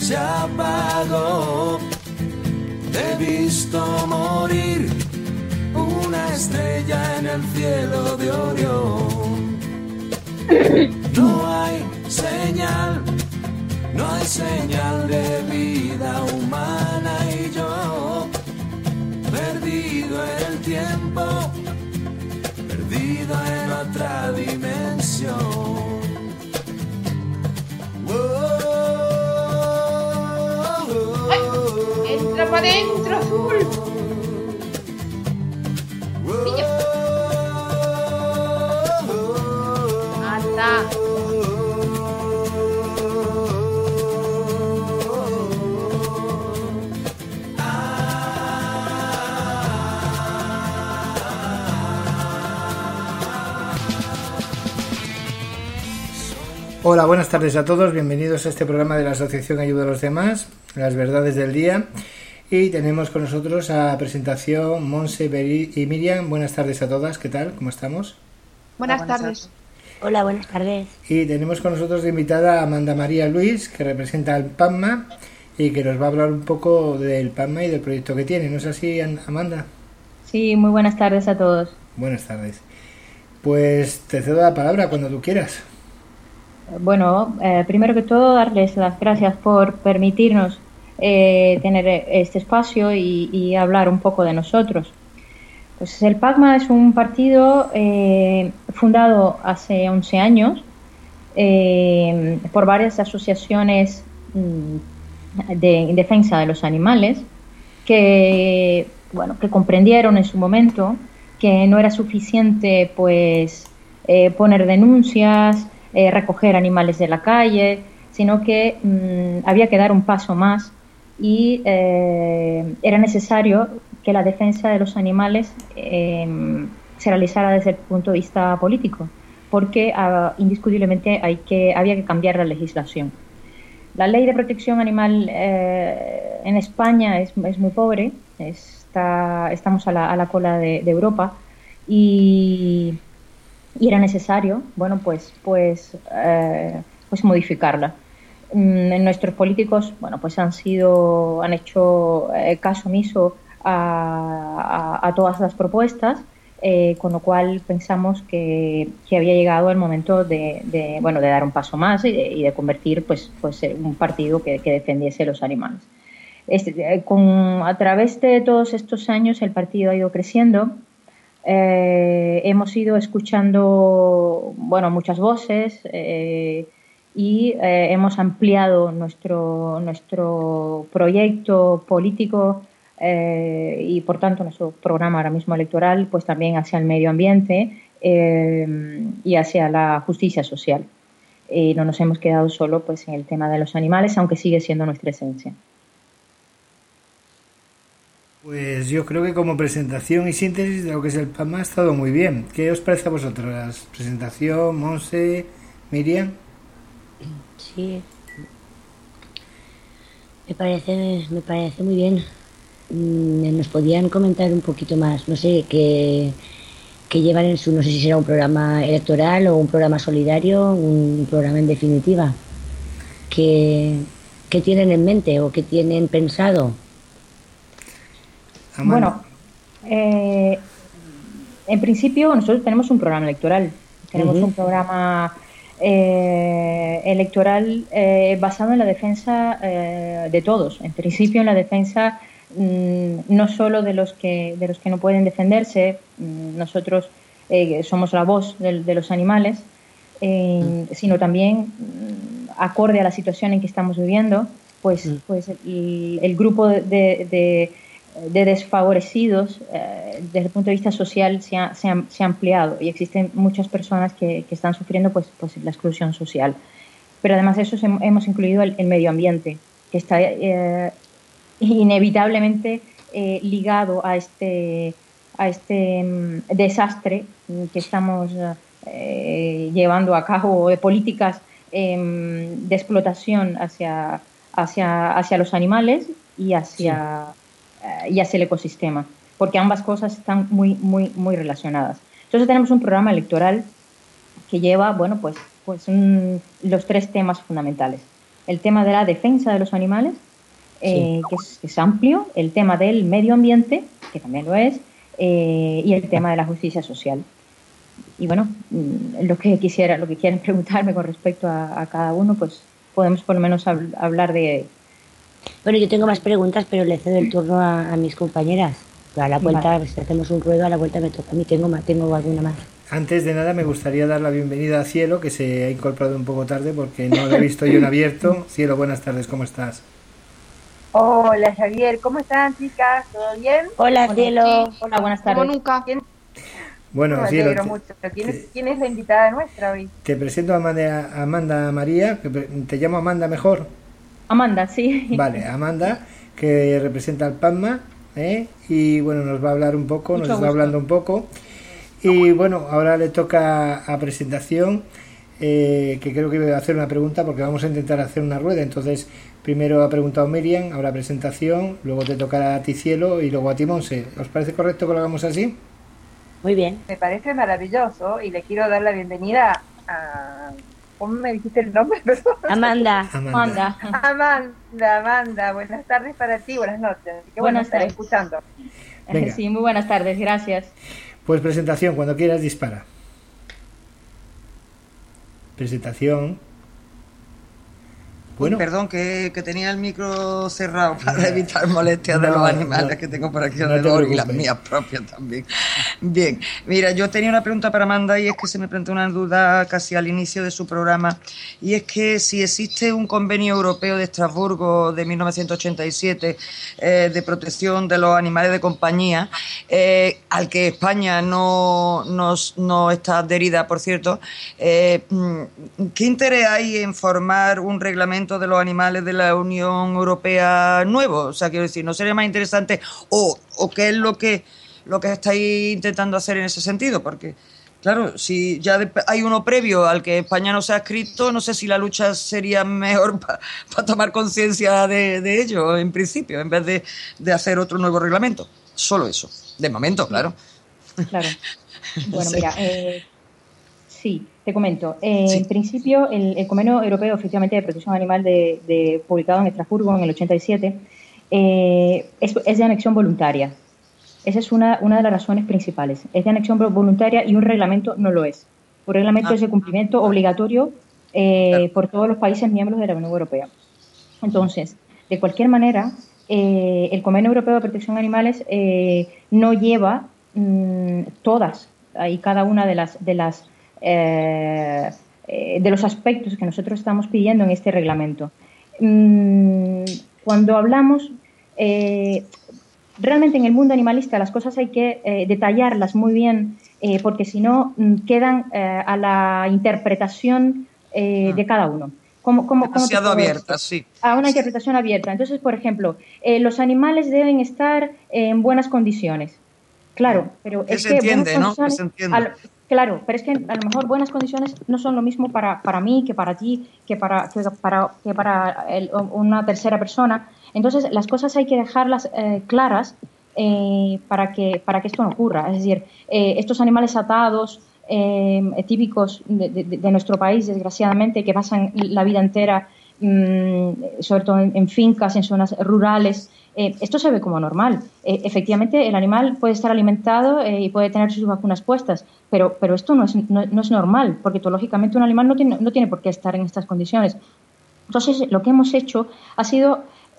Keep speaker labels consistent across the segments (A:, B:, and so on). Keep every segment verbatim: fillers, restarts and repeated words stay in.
A: se apagó. He visto morir una estrella en el cielo de Orión. No hay señal, no hay señal de vida humana y yo, perdido en el tiempo, perdido en otra dimensión.
B: Ay, entra para adentro, Azul. Niño. Anda.
C: Hola, buenas tardes a todos, bienvenidos a este programa de la Asociación Ayuda a los Demás, Las Verdades del Día. Y tenemos con nosotros a presentación Monse y Miriam. Buenas tardes a todas, ¿qué tal? ¿Cómo estamos?
B: Buenas, buenas tardes.
D: Hola, buenas tardes.
C: Y tenemos con nosotros de invitada a Amanda María Luis, que representa al PACMA y que nos va a hablar un poco del PACMA y del proyecto que tiene. ¿No es así, Amanda?
E: Sí, muy buenas tardes a todos.
C: Buenas tardes. Pues te cedo la palabra cuando tú quieras.
E: Bueno, eh, primero que todo, darles las gracias por permitirnos eh, tener este espacio y, y hablar un poco de nosotros. Pues el PACMA es un partido eh, fundado hace once años eh, por varias asociaciones de en defensa de los animales que, bueno, que comprendieron en su momento que no era suficiente pues eh, poner denuncias, Eh, recoger animales de la calle, sino que mmm, había que dar un paso más y eh, era necesario que la defensa de los animales eh, se realizara desde el punto de vista político, porque uh, indiscutiblemente hay que, había que cambiar la legislación. La ley de protección animal eh, en España es, es muy pobre, está, estamos a la, a la cola de, de Europa y... y era necesario, bueno, pues, pues, eh, pues modificarla. Mm, nuestros políticos, bueno, pues han sido, han hecho eh, caso omiso a, a, a todas las propuestas, eh, con lo cual pensamos que, que había llegado el momento de, de, bueno, de dar un paso más y de, y de convertir, pues, pues, un partido que, que defendiese los animales. Este, con, a través de todos estos años el partido ha ido creciendo. Eh, hemos ido escuchando, bueno, muchas voces eh, y eh, hemos ampliado nuestro, nuestro proyecto político eh, y, por tanto, nuestro programa ahora mismo electoral, pues también hacia el medio ambiente eh, y hacia la justicia social. Y no nos hemos quedado solo pues, en el tema de los animales, aunque sigue siendo nuestra esencia.
C: Pues yo creo que como presentación y síntesis de lo que es el PACMA ha estado muy bien. ¿Qué os parece a vosotros? La presentación, Monse, Miriam.
D: Sí, me parece, me parece muy bien. Nos podían comentar un poquito más, no sé, qué, qué llevan en su, no sé si será un programa electoral o un programa solidario, un programa en definitiva. ¿Qué, qué tienen en mente o qué tienen pensado?
C: Amanda.
E: Bueno, eh, en principio nosotros tenemos un programa electoral, tenemos uh-huh. un programa eh, electoral eh, basado en la defensa eh, de todos, en principio en la defensa mmm, no solo de los que de los que no pueden defenderse, mmm, nosotros eh, somos la voz de, de los animales, eh, uh-huh. sino también mmm, acorde a la situación en que estamos viviendo, pues, uh-huh. pues el, el grupo de, de, de de desfavorecidos eh, desde el punto de vista social se ha, se ha, se ha ampliado y existen muchas personas que, que están sufriendo pues, pues la exclusión social. Pero además de eso hemos incluido el, el medio ambiente, que está eh, inevitablemente eh, ligado a este, a este um, desastre que estamos eh, llevando a cabo, de políticas eh, de explotación hacia, hacia, hacia los animales y hacia... Sí. y hacia el ecosistema, porque ambas cosas están muy, muy, muy relacionadas. Entonces tenemos un programa electoral que lleva, bueno, pues, pues un, los tres temas fundamentales. el tema de la defensa de los animales, eh, sí. que, es, que es amplio, el tema del medio ambiente, que también lo es, eh, y el tema de la justicia social. Y bueno, lo que quisiera, lo que quieran preguntarme con respecto a, a cada uno, pues podemos por lo menos hab- hablar de...
D: Bueno, yo tengo más preguntas, pero le cedo el turno a, a mis compañeras. A la vuelta, vale. Si hacemos un ruedo, a la vuelta me toca a mí. Tengo, más, tengo alguna más.
C: Antes de nada, me gustaría dar la bienvenida a Cielo, que se ha incorporado un poco tarde porque no lo he visto yo en abierto. Cielo, buenas tardes, ¿cómo estás?
F: Hola, Javier, ¿cómo están, chicas? ¿Todo bien?
D: Hola,
E: Hola,
D: Cielo.
E: sí. Hola, buenas tardes.
B: Como nunca.
F: ¿Quién?
C: Bueno,
F: me
C: Cielo,
F: alegro
C: te,
F: mucho. ¿Quién,
C: te,
F: es, ¿Quién es la invitada nuestra hoy?
C: Te presento a Amanda, Amanda María, que te llamo Amanda mejor.
E: Amanda, sí.
C: Vale, Amanda, que representa al PACMA, ¿eh? Y bueno, nos va a hablar un poco,
E: Mucho
C: nos está
E: gusto.
C: hablando un poco. Y bueno, ahora le toca a presentación, eh, que creo que voy a hacer una pregunta porque vamos a intentar hacer una rueda. Entonces, primero ha preguntado Miriam, ahora presentación, luego te tocará a ti, Cielo, y luego a ti, Monse. ¿Os parece correcto que lo hagamos así?
D: Muy bien.
F: Me parece maravilloso y le quiero dar la bienvenida a... ¿Cómo me dijiste el nombre?
D: Amanda.
E: Amanda.
F: Amanda, Amanda. Buenas tardes para ti, buenas noches. Qué bueno
E: Buenas
F: estar
E: tardes.
F: escuchando.
C: Venga.
E: Sí, muy buenas tardes, gracias.
C: Pues presentación, cuando quieras dispara. Presentación. Bueno.
G: Uy, perdón, que, que tenía el micro cerrado para evitar molestias
C: no,
G: de los animales
C: no,
G: que tengo por aquí
C: no
G: alrededor y las mías propias también. Bien, mira, yo tenía una pregunta para Amanda y es que se me planteó una duda casi al inicio de su programa, y es que si existe un convenio europeo de Estrasburgo de mil novecientos ochenta y siete eh, de protección de los animales de compañía, eh, al que España no, no, no está adherida, por cierto, eh, ¿qué interés hay en formar un reglamento de los animales de la Unión Europea nuevo? O sea, quiero decir, ¿no sería más interesante o, o qué es lo que lo que estáis intentando hacer en ese sentido? Porque, claro, si ya de, hay uno previo al que España no se ha adscrito, no sé si la lucha sería mejor para pa tomar conciencia de, de ello, en principio, en vez de, de hacer otro nuevo reglamento. Solo eso, de momento, claro.
E: Claro. Bueno,
G: Sí.
E: mira, eh, sí, te comento. Eh,
G: Sí.
E: En principio, el, el Convenio Europeo, efectivamente, de Protección Animal, de, de, publicado en Estrasburgo en el ochenta y siete, eh, es, es de anexión voluntaria. Esa es una, una de las razones principales. Es de anexión voluntaria y un reglamento no lo es. Un reglamento
G: Ah.
E: es de cumplimiento obligatorio eh,
G: Claro.
E: por todos los países miembros de la Unión Europea. Entonces, de cualquier manera, eh, el Convenio Europeo de Protección de Animales eh, no lleva mmm, todas y cada una de las, de las eh, eh, de los aspectos que nosotros estamos pidiendo en este reglamento. Mm, cuando hablamos, eh, realmente en el mundo animalista las cosas hay que eh, detallarlas muy bien, eh, porque si no mm, quedan eh, a la interpretación eh, de cada uno. ¿Cómo, cómo,
G: Demasiado
E: cómo
G: abierta, sí.
E: A una interpretación abierta. Entonces, por ejemplo, eh, los animales deben estar en buenas condiciones. Claro, pero
G: Que
E: es
G: se
E: que
G: entiende,
E: buenas
G: ¿no? Que
E: condiciones-
G: se entiende.
E: al- claro, pero es que a lo mejor buenas condiciones no son lo mismo para, para mí, que para ti, que para, que para, que para el- una tercera persona. Entonces, las cosas hay que dejarlas eh, claras eh, para, que, para que esto no ocurra. Es decir, eh, estos animales atados, eh, típicos de, de, de nuestro país, desgraciadamente, que pasan la vida entera, mmm, sobre todo en, en fincas, en zonas rurales, Eh, esto se ve como normal. Eh, efectivamente, el animal puede estar alimentado eh, y puede tener sus vacunas puestas, pero, pero esto no es, no, no es normal, porque etológicamente un animal no tiene, no tiene por qué estar en estas condiciones. Entonces, lo que hemos hecho ha sido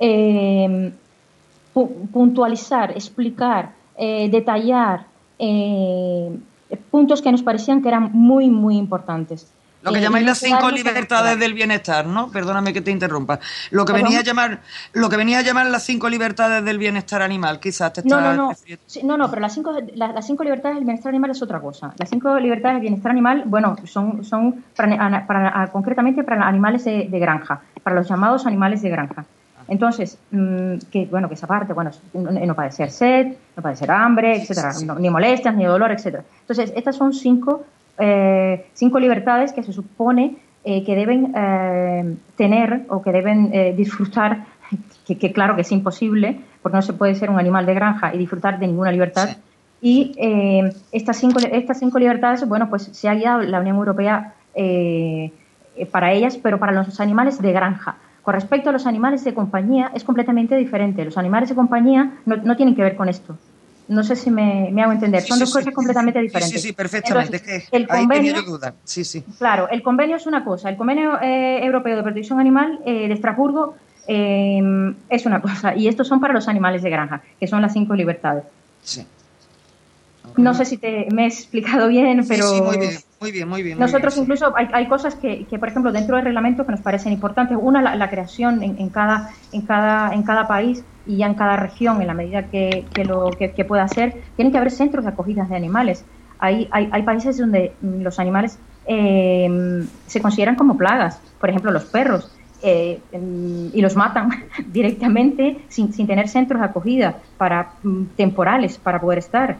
E: eh, pu puntualizar, explicar, eh, detallar eh, puntos que nos parecían que eran muy, muy importantes.
G: Lo que
E: Eh,
G: llamáis
E: y no
G: las cinco
E: quedarnos
G: libertades
E: con-
G: del bienestar, ¿no? Perdóname que te interrumpa. Lo que
E: ¿Perdón?
G: venía a llamar, lo que venía a llamar las cinco libertades del bienestar animal, quizás te
E: No,
G: estás
E: no, no.
G: refiriendo.
E: Sí, no, no, pero las cinco, la- las cinco libertades del bienestar animal es otra cosa. Las cinco libertades del bienestar animal, bueno, son, son para, para, concretamente para animales de, de granja, para los llamados animales de granja. Entonces, mmm, que bueno, que esa parte, bueno, no, no padecer sed, no padecer hambre, etcétera,
G: Sí, sí.
E: no, ni molestias, ni dolor, etcétera. Entonces, estas son cinco, eh, cinco libertades que se supone eh, que deben eh, tener o que deben eh, disfrutar, que, que claro que es imposible, porque no se puede ser un animal de granja y disfrutar de ninguna libertad.
G: Sí.
E: Y eh, estas, cinco, estas cinco libertades, bueno, pues se ha guiado la Unión Europea eh, para ellas, pero para los animales de granja. Con respecto a los animales de compañía, es completamente diferente. Los animales de compañía no, no tienen que ver con esto. No sé si me, me hago entender.
G: Sí,
E: Son
G: sí,
E: dos
G: sí,
E: cosas
G: sí,
E: completamente
G: sí,
E: diferentes.
G: Sí, sí, perfectamente.
E: Entonces,
G: es que
E: el
G: ahí
E: convenio,
G: tenía yo duda. Sí, sí.
E: Claro, el convenio es una cosa. El convenio eh, europeo de protección animal eh, de Estrasburgo eh, es una cosa. Y estos son para los animales de granja, que son las cinco libertades.
G: Sí.
E: No sé si te, me he explicado bien,
G: Sí,
E: pero
G: sí, muy bien, muy bien, muy bien. Muy
E: nosotros
G: bien, sí.
E: incluso hay, hay cosas que, que, por ejemplo, dentro del reglamento que nos parecen importantes. Una, la, la creación en, en, cada, en, cada, en cada país y ya en cada región, en la medida que, que lo que, que pueda ser, tienen que haber centros de acogida de animales. Hay, hay, hay países donde los animales eh, se consideran como plagas, por ejemplo, los perros. Eh, y los matan directamente sin, sin tener centros de acogida para, temporales para poder estar.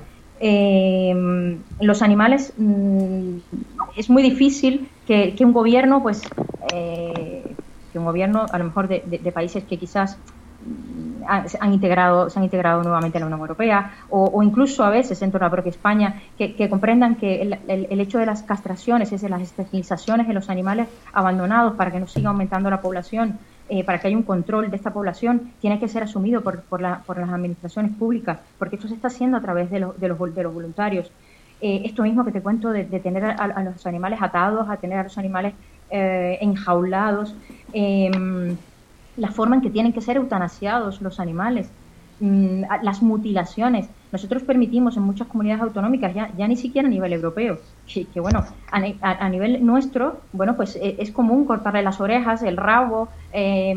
E: Eh, los animales, mmm, es muy difícil que, que un gobierno, pues, eh, que un gobierno, a lo mejor de, de, de países que quizás han, han integrado, se han integrado nuevamente a la Unión Europea, o, o incluso a veces dentro de la propia España, que, que comprendan que el, el, el hecho de las castraciones, es de las esterilizaciones de los animales abandonados para que no siga aumentando la población, Eh, para que haya un control de esta población, tiene que ser asumido por, por, la, por las administraciones públicas, porque esto se está haciendo a través de, lo, de, los, de los voluntarios. Eh, esto mismo que te cuento de, de tener a, a los animales atados, a tener a los animales eh, enjaulados, eh, la forma en que tienen que ser eutanasiados los animales, mm, las mutilaciones. Nosotros permitimos en muchas comunidades autonómicas, ya, ya ni siquiera a nivel europeo, que, que bueno, a, a, a nivel nuestro, bueno, pues es, es común cortarle las orejas, el rabo, eh,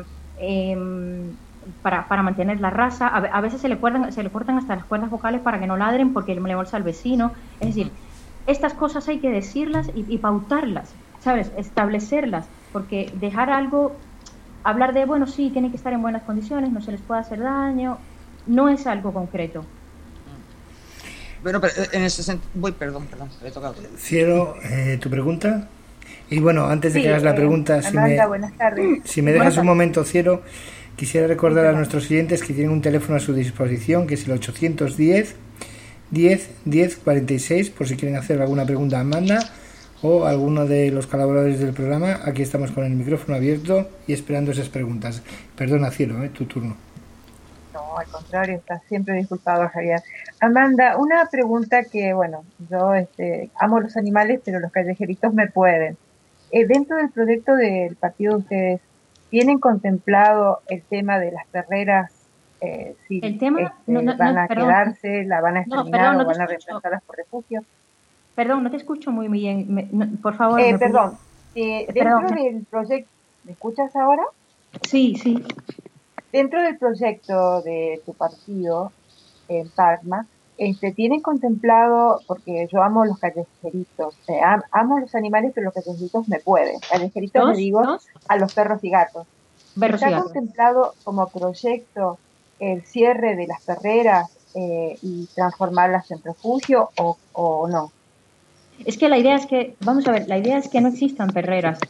E: eh, para, para mantener la raza. A, a veces se le, cuerdan, se le cortan hasta las cuerdas vocales para que no ladren porque le molesta al vecino. Es decir, estas cosas hay que decirlas y, y pautarlas, ¿sabes? Establecerlas, porque dejar algo, hablar de, bueno, sí, tienen que estar en buenas condiciones, no se les puede hacer daño, no es algo concreto.
G: Bueno, pero en ese sentido, voy, perdón, perdón, le he tocado.
C: Cielo, eh, tu pregunta. Y bueno, antes de
F: Sí,
C: que hagas la
F: eh,
C: pregunta, si
F: Amanda,
C: me,
F: buenas tardes.
C: si me dejas
F: Buenas
C: un
F: tardes.
C: momento, Cielo, quisiera recordar a nuestros oyentes que tienen un teléfono a su disposición, que es el ochocientos diez, diez, diez, cuarenta y seis, por si quieren hacer alguna pregunta a Amanda o a alguno de los colaboradores del programa. Aquí estamos con el micrófono abierto y esperando esas preguntas. Perdona, Cielo, eh, tu turno.
F: No, al contrario, estás siempre disculpado, Javier. Amanda, una pregunta que, bueno, yo este, amo los animales, pero los callejeritos me pueden. Eh, dentro del proyecto del partido de ustedes, ¿tienen contemplado el tema de las perreras? Eh, si
E: El tema,
F: este,
E: no, no,
F: van
E: no,
F: a
E: perdón.
F: quedarse, la van a
E: No,
F: exterminar
E: perdón, no
F: o
E: te
F: van a
E: escucho.
F: reemplazarlas por refugio.
E: Perdón, no te escucho muy bien. Me, no, por favor.
F: Eh,
E: ¿me
F: perdón, eh,
E: puedes-
F: dentro
E: perdón.
F: del proyecto, ¿me escuchas ahora?
E: Sí, sí.
F: Dentro del proyecto de tu partido, en Parma, este, ¿tienen contemplado, porque yo amo los callejeritos, eh, am- amo los animales, pero los callejeritos me pueden. Callejeritos le
E: Dos,
F: digo
E: dos,
F: a los perros y gatos.
E: perros y
F: ¿Está
E: gatos.
F: contemplado como proyecto el cierre de las perreras eh, y transformarlas en refugio o, o no?
E: Es que la idea es que, vamos a ver, la idea es que no existan perreras.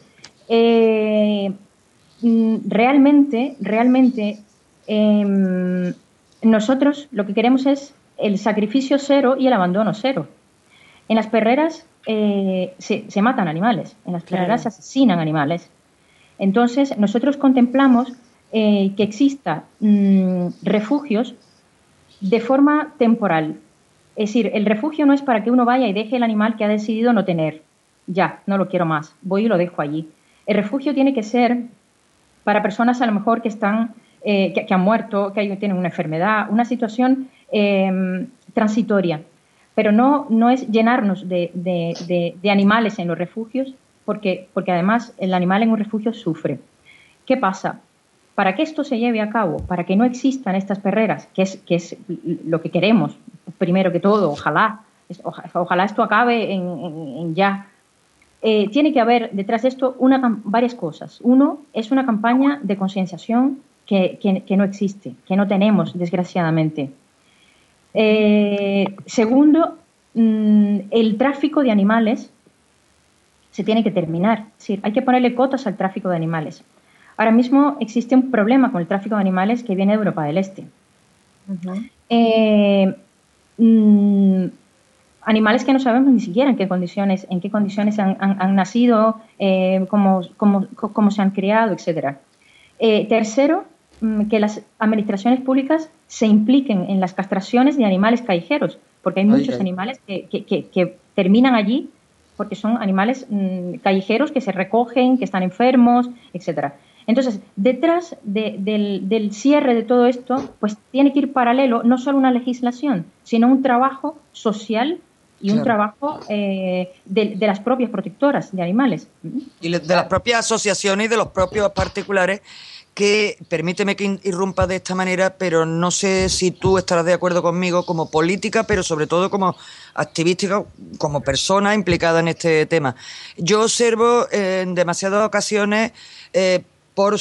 E: Eh, mm, realmente, realmente, eh, nosotros lo que queremos es el sacrificio cero y el abandono cero. En las perreras eh, se, se matan animales, en las perreras
D: Claro.
E: se asesinan animales. Entonces, nosotros contemplamos eh, que exista mm, refugios de forma temporal. Es decir, el refugio no es para que uno vaya y deje el animal que ha decidido no tener. Ya, no lo quiero más, voy y lo dejo allí. El refugio tiene que ser para personas a lo mejor que están, eh, que, que han muerto, que hay- tienen una enfermedad, una situación eh, transitoria. Pero no, no es llenarnos de, de- de- de animales en los refugios, porque, porque además el animal en un refugio sufre. ¿Qué pasa? Para que esto se lleve a cabo, para que no existan estas perreras, que es, que es lo que queremos, primero que todo, ojalá, es- oja- ojalá esto acabe en, en- en ya, eh, tiene que haber detrás de esto una, cam- varias cosas. Uno, es una campaña de concienciación que, que- que no existe, que no tenemos, desgraciadamente. Eh, segundo, mm, el tráfico de animales se tiene que terminar. Es decir, hay que ponerle cotas al tráfico de animales. Ahora mismo existe un problema con el tráfico de animales que viene de Europa del Este.
F: Uh-huh.
E: Eh, mm, animales que no sabemos ni siquiera en qué condiciones, en qué condiciones han, han- han nacido, eh, cómo, cómo- cómo se han criado, etcétera. Eh, tercero, que las administraciones públicas se impliquen en las castraciones de animales callejeros, porque hay muchos ay, ay. animales que, que, que, que terminan allí porque son animales mmm, callejeros que se recogen, que están enfermos, etcétera. Entonces, detrás de, del, del cierre de todo esto, pues tiene que ir paralelo no solo una legislación, sino un trabajo social y claro. un trabajo eh, de, de las propias protectoras de animales.
G: Y de las propias asociaciones y de los propios particulares que, permíteme que irrumpa de esta manera, pero no sé si tú estarás de acuerdo conmigo como política, pero sobre todo como activista, como persona implicada en este tema. Yo observo eh, en demasiadas ocasiones eh, por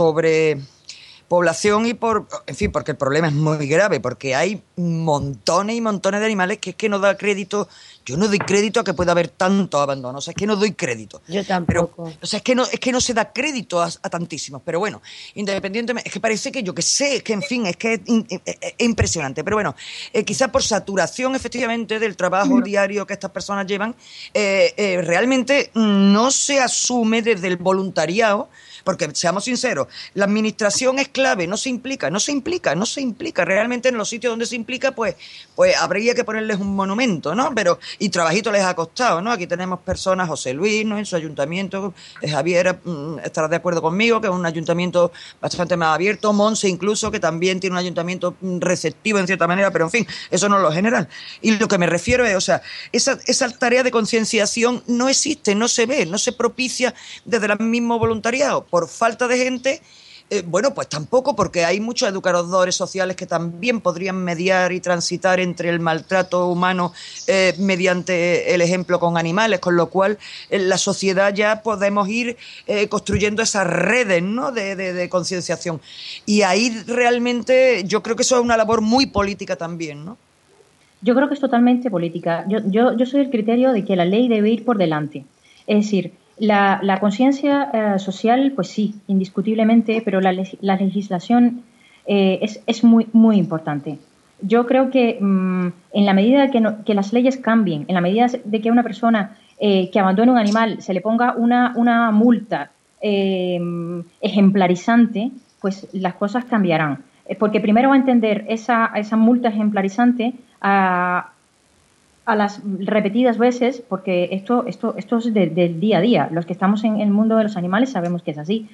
G: sobrepoblación y por, en fin, porque el problema es muy grave, porque hay montones y montones de animales que es que no da crédito. Yo no doy crédito a que pueda haber tanto abandono, o sea, es que no doy crédito.
D: Yo tampoco.
G: Pero, o sea, es que no, es que no se da crédito a, a tantísimos, pero bueno, independientemente, es que parece que yo que sé, es que en fin, es que es, es, es impresionante, pero bueno, eh, quizás por saturación efectivamente del trabajo diario que estas personas llevan, eh, eh, realmente no se asume desde el voluntariado, porque seamos sinceros, la administración es clave, no se implica, no se implica, no se implica, realmente en los sitios donde se implica, pues, pues habría que ponerles un monumento, ¿no? Pero y trabajito les ha costado, ¿no? Aquí tenemos personas, José Luis, ¿no? En su ayuntamiento, Javier mmm, estará de acuerdo conmigo, que es un ayuntamiento bastante más abierto, Monse incluso, que también tiene un ayuntamiento receptivo en cierta manera, pero en fin, eso no es lo general. Y lo que me refiero es, o sea, esa, esa tarea de concienciación no existe, no se ve, no se propicia desde el mismo voluntariado, por falta de gente. Eh, bueno, pues tampoco, porque hay muchos educadores sociales que también podrían mediar y transitar entre el maltrato humano eh, mediante el ejemplo con animales, con lo cual en la sociedad ya podemos ir eh, construyendo esas redes, ¿no? de, de, de concienciación. Y ahí realmente yo creo que eso es una labor muy política también, ¿no?
E: Yo creo que es totalmente política. Yo, yo, yo soy del criterio de que la ley debe ir por delante. Es decir, La, la conciencia eh, social, pues sí, indiscutiblemente, pero la, la legislación eh, es, es muy, muy importante. Yo creo que mmm, en la medida que, no, que las leyes cambien, en la medida de que a una persona eh, que abandone un animal se le ponga una, una multa eh, ejemplarizante, pues las cosas cambiarán. Porque primero va a entender esa, esa multa ejemplarizante a... a las repetidas veces, porque esto, esto, esto es del de día a día. Los que estamos en el mundo de los animales sabemos que es así.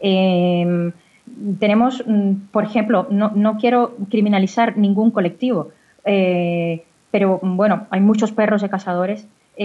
E: Eh, tenemos, por ejemplo, no, no quiero criminalizar ningún colectivo, eh, pero bueno, hay muchos perros de cazadores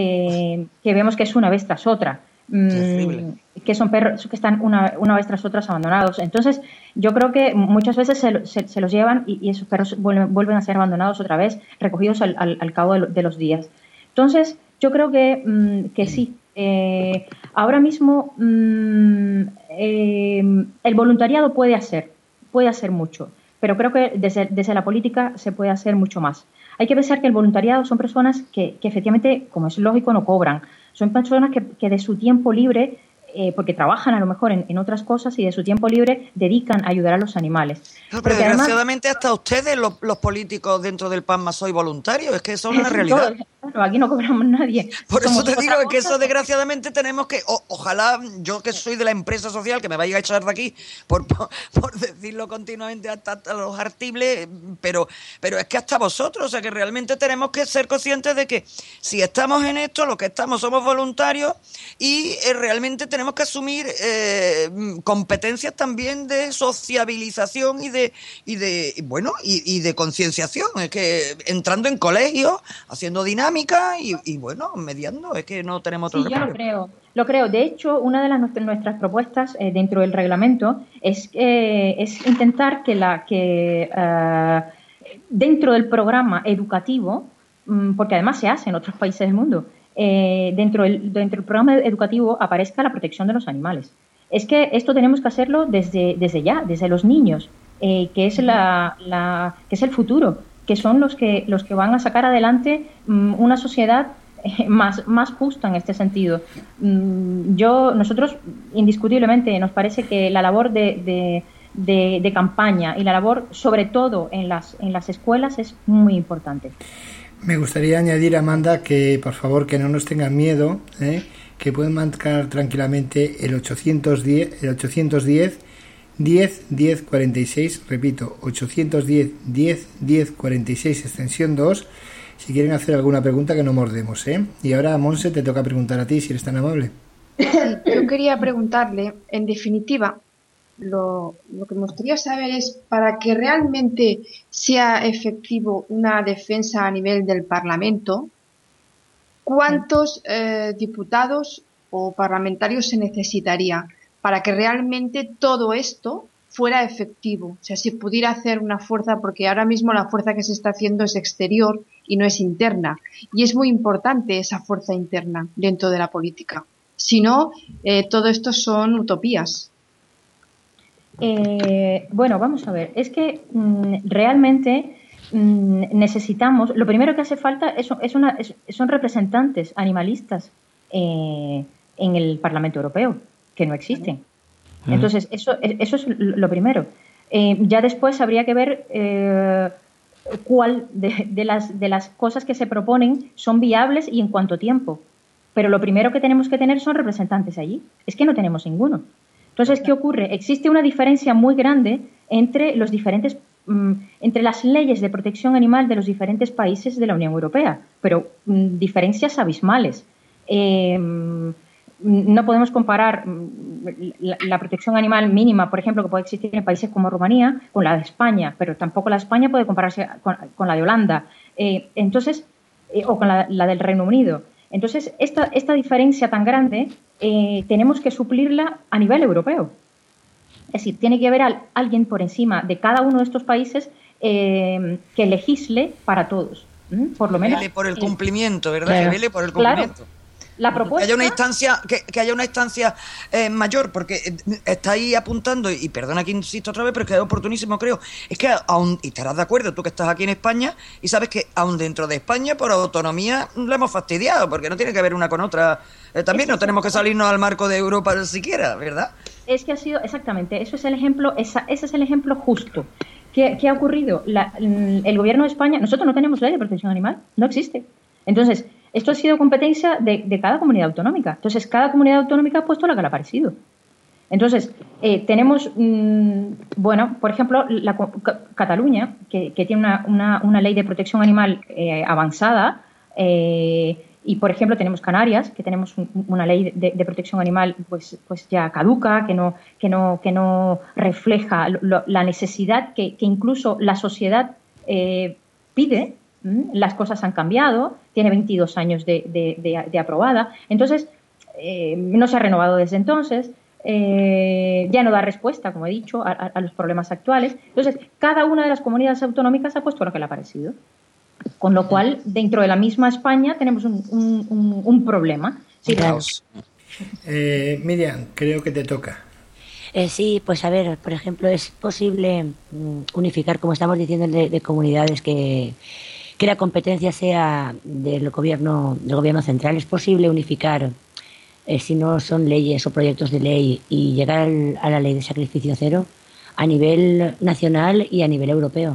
E: eh, que vemos que es una vez tras otra. Mmm, que son perros que están una, una vez tras otras abandonados. Entonces, yo creo que muchas veces se, se, se los llevan y, y esos perros vuelven, vuelven a ser abandonados otra vez, recogidos al, al, al cabo de, de los días. Entonces, yo creo que, mmm, que sí. Eh, ahora mismo, mmm, eh, el voluntariado puede hacer, puede hacer mucho, pero creo que desde, desde la política se puede hacer mucho más. Hay que pensar que el voluntariado son personas que, que efectivamente, como es lógico, no cobran. Son personas que, que de su tiempo libre, eh, porque trabajan a lo mejor en, en otras cosas y de su tiempo libre dedican a ayudar a los animales.
G: No, pero desgraciadamente además, hasta ustedes, los, los políticos dentro del PACMA, sois voluntarios, es que eso es una realidad.
E: Bueno, aquí no cobramos nadie.
G: Por
E: Somos
G: eso te digo que eso desgraciadamente tenemos que, o, ojalá yo que soy de la empresa social, que me vaya a echar de aquí por, por, por decirlo continuamente hasta, hasta los artibles, pero, pero es que hasta vosotros, o sea que realmente tenemos que ser conscientes de que si estamos en esto, lo que estamos somos voluntarios y eh, realmente tenemos que asumir eh, competencias también de sociabilización y de, y de bueno, y, y de concienciación, es que entrando en colegios, haciendo dinámicas, Y, y bueno, mediando, es que no tenemos otro
E: sí, remedio. Yo lo creo, lo creo. De hecho, una de las nuestras, nuestras propuestas eh, dentro del reglamento es, eh, es intentar que, la, que uh, dentro del programa educativo, um, porque además se hace en otros países del mundo, eh, dentro, del, dentro del programa educativo aparezca la protección de los animales. Es que esto tenemos que hacerlo desde, desde ya, desde los niños, eh, que, es la, la, que es el futuro, que son los que los que van a sacar adelante um, una sociedad eh, más, más justa en este sentido. Um, yo nosotros, indiscutiblemente, nos parece que la labor de, de, de, de campaña y la labor, sobre todo en las, en las escuelas, es muy importante.
C: Me gustaría añadir, Amanda, que por favor que no nos tengan miedo, ¿eh? que pueden marcar tranquilamente el ochocientos diez, el ochocientos diez diez diez cuarenta y seis, repito, ochocientos diez diez diez cuarenta y seis, extensión dos, si quieren hacer alguna pregunta que no mordemos, ¿eh? Y ahora, Monse, te toca preguntar a ti, si eres tan amable.
B: Yo quería preguntarle, en definitiva, lo, lo que me gustaría saber es, para que realmente sea efectivo una defensa a nivel del Parlamento, ¿cuántos eh, diputados o parlamentarios se necesitaría para que realmente todo esto fuera efectivo? O sea, si pudiera hacer una fuerza, porque ahora mismo la fuerza que se está haciendo es exterior y no es interna. Y es muy importante esa fuerza interna dentro de la política. Si no, eh, todo esto son utopías.
E: Eh, bueno, vamos a ver. Es que mmm, realmente mmm, necesitamos... Lo primero que hace falta es, es una, es, son representantes animalistas eh, en el Parlamento Europeo, que no existen. Entonces, eso, eso es lo primero. Eh, ya después habría que ver eh, cuál de, de, las, de las cosas que se proponen son viables y en cuánto tiempo. Pero lo primero que tenemos que tener son representantes allí. Es que no tenemos ninguno. Entonces, ¿qué ocurre? Existe una diferencia muy grande entre los diferentes, mm, entre las leyes de protección animal de los diferentes países de la Unión Europea, pero mm, diferencias abismales. Eh, No podemos comparar la, la protección animal mínima, por ejemplo, que puede existir en países como Rumanía, con la de España, pero tampoco la de España puede compararse con, con la de Holanda, eh, entonces, eh, o con la, la del Reino Unido. Entonces, esta, esta diferencia tan grande eh, tenemos que suplirla a nivel europeo. Es decir, tiene que haber al, alguien por encima de cada uno de estos países eh, que legisle para todos. ¿Mm? Por lo menos.
G: Que vele por el cumplimiento, ¿verdad?
E: Claro.
G: Que vele por el cumplimiento.
E: Claro. La propuesta...
G: Que haya una instancia, que, que haya una instancia eh, mayor, porque eh, está ahí apuntando, y perdona que insisto otra vez, pero es que es oportunísimo, creo. Es que aún, y estarás de acuerdo, tú que estás aquí en España, y sabes que aún dentro de España, por autonomía, la hemos fastidiado, porque no tiene que ver una con otra. Eh, también no tenemos que salirnos al marco de Europa siquiera, ¿verdad?
E: Es que ha sido, exactamente, eso es el ejemplo, esa, ese es el ejemplo justo. ¿Qué, qué ha ocurrido? La, el gobierno de España, nosotros no tenemos ley de protección animal, no existe. Entonces, esto ha sido competencia de, de cada comunidad autonómica. Entonces, cada comunidad autonómica ha puesto la que le ha parecido. Entonces, eh, tenemos, mmm, bueno, por ejemplo, la, Cataluña, que, que tiene una, una, una ley de protección animal eh, avanzada, eh, y, por ejemplo, tenemos Canarias, que tenemos un, una ley de, de protección animal pues, pues ya caduca, que no, que no, que no refleja lo, la necesidad que, que incluso la sociedad eh, pide. Las cosas han cambiado, tiene veintidós años de, de, de, de aprobada, entonces eh, no se ha renovado desde entonces, eh, ya no da respuesta, como he dicho, a, a los problemas actuales. Entonces, cada una de las comunidades autonómicas ha puesto lo que le ha parecido, con lo cual, dentro de la misma España tenemos un, un, un, un problema. Sí, claro.
C: eh, Miriam, creo que te toca.
D: Eh, sí, pues a ver, por ejemplo, es posible mm, unificar, como estamos diciendo, de, de comunidades que... que la competencia sea del gobierno del gobierno central. Es posible unificar, eh, si no son leyes o proyectos de ley, y llegar al, a la ley de sacrificio cero a nivel nacional y a nivel europeo.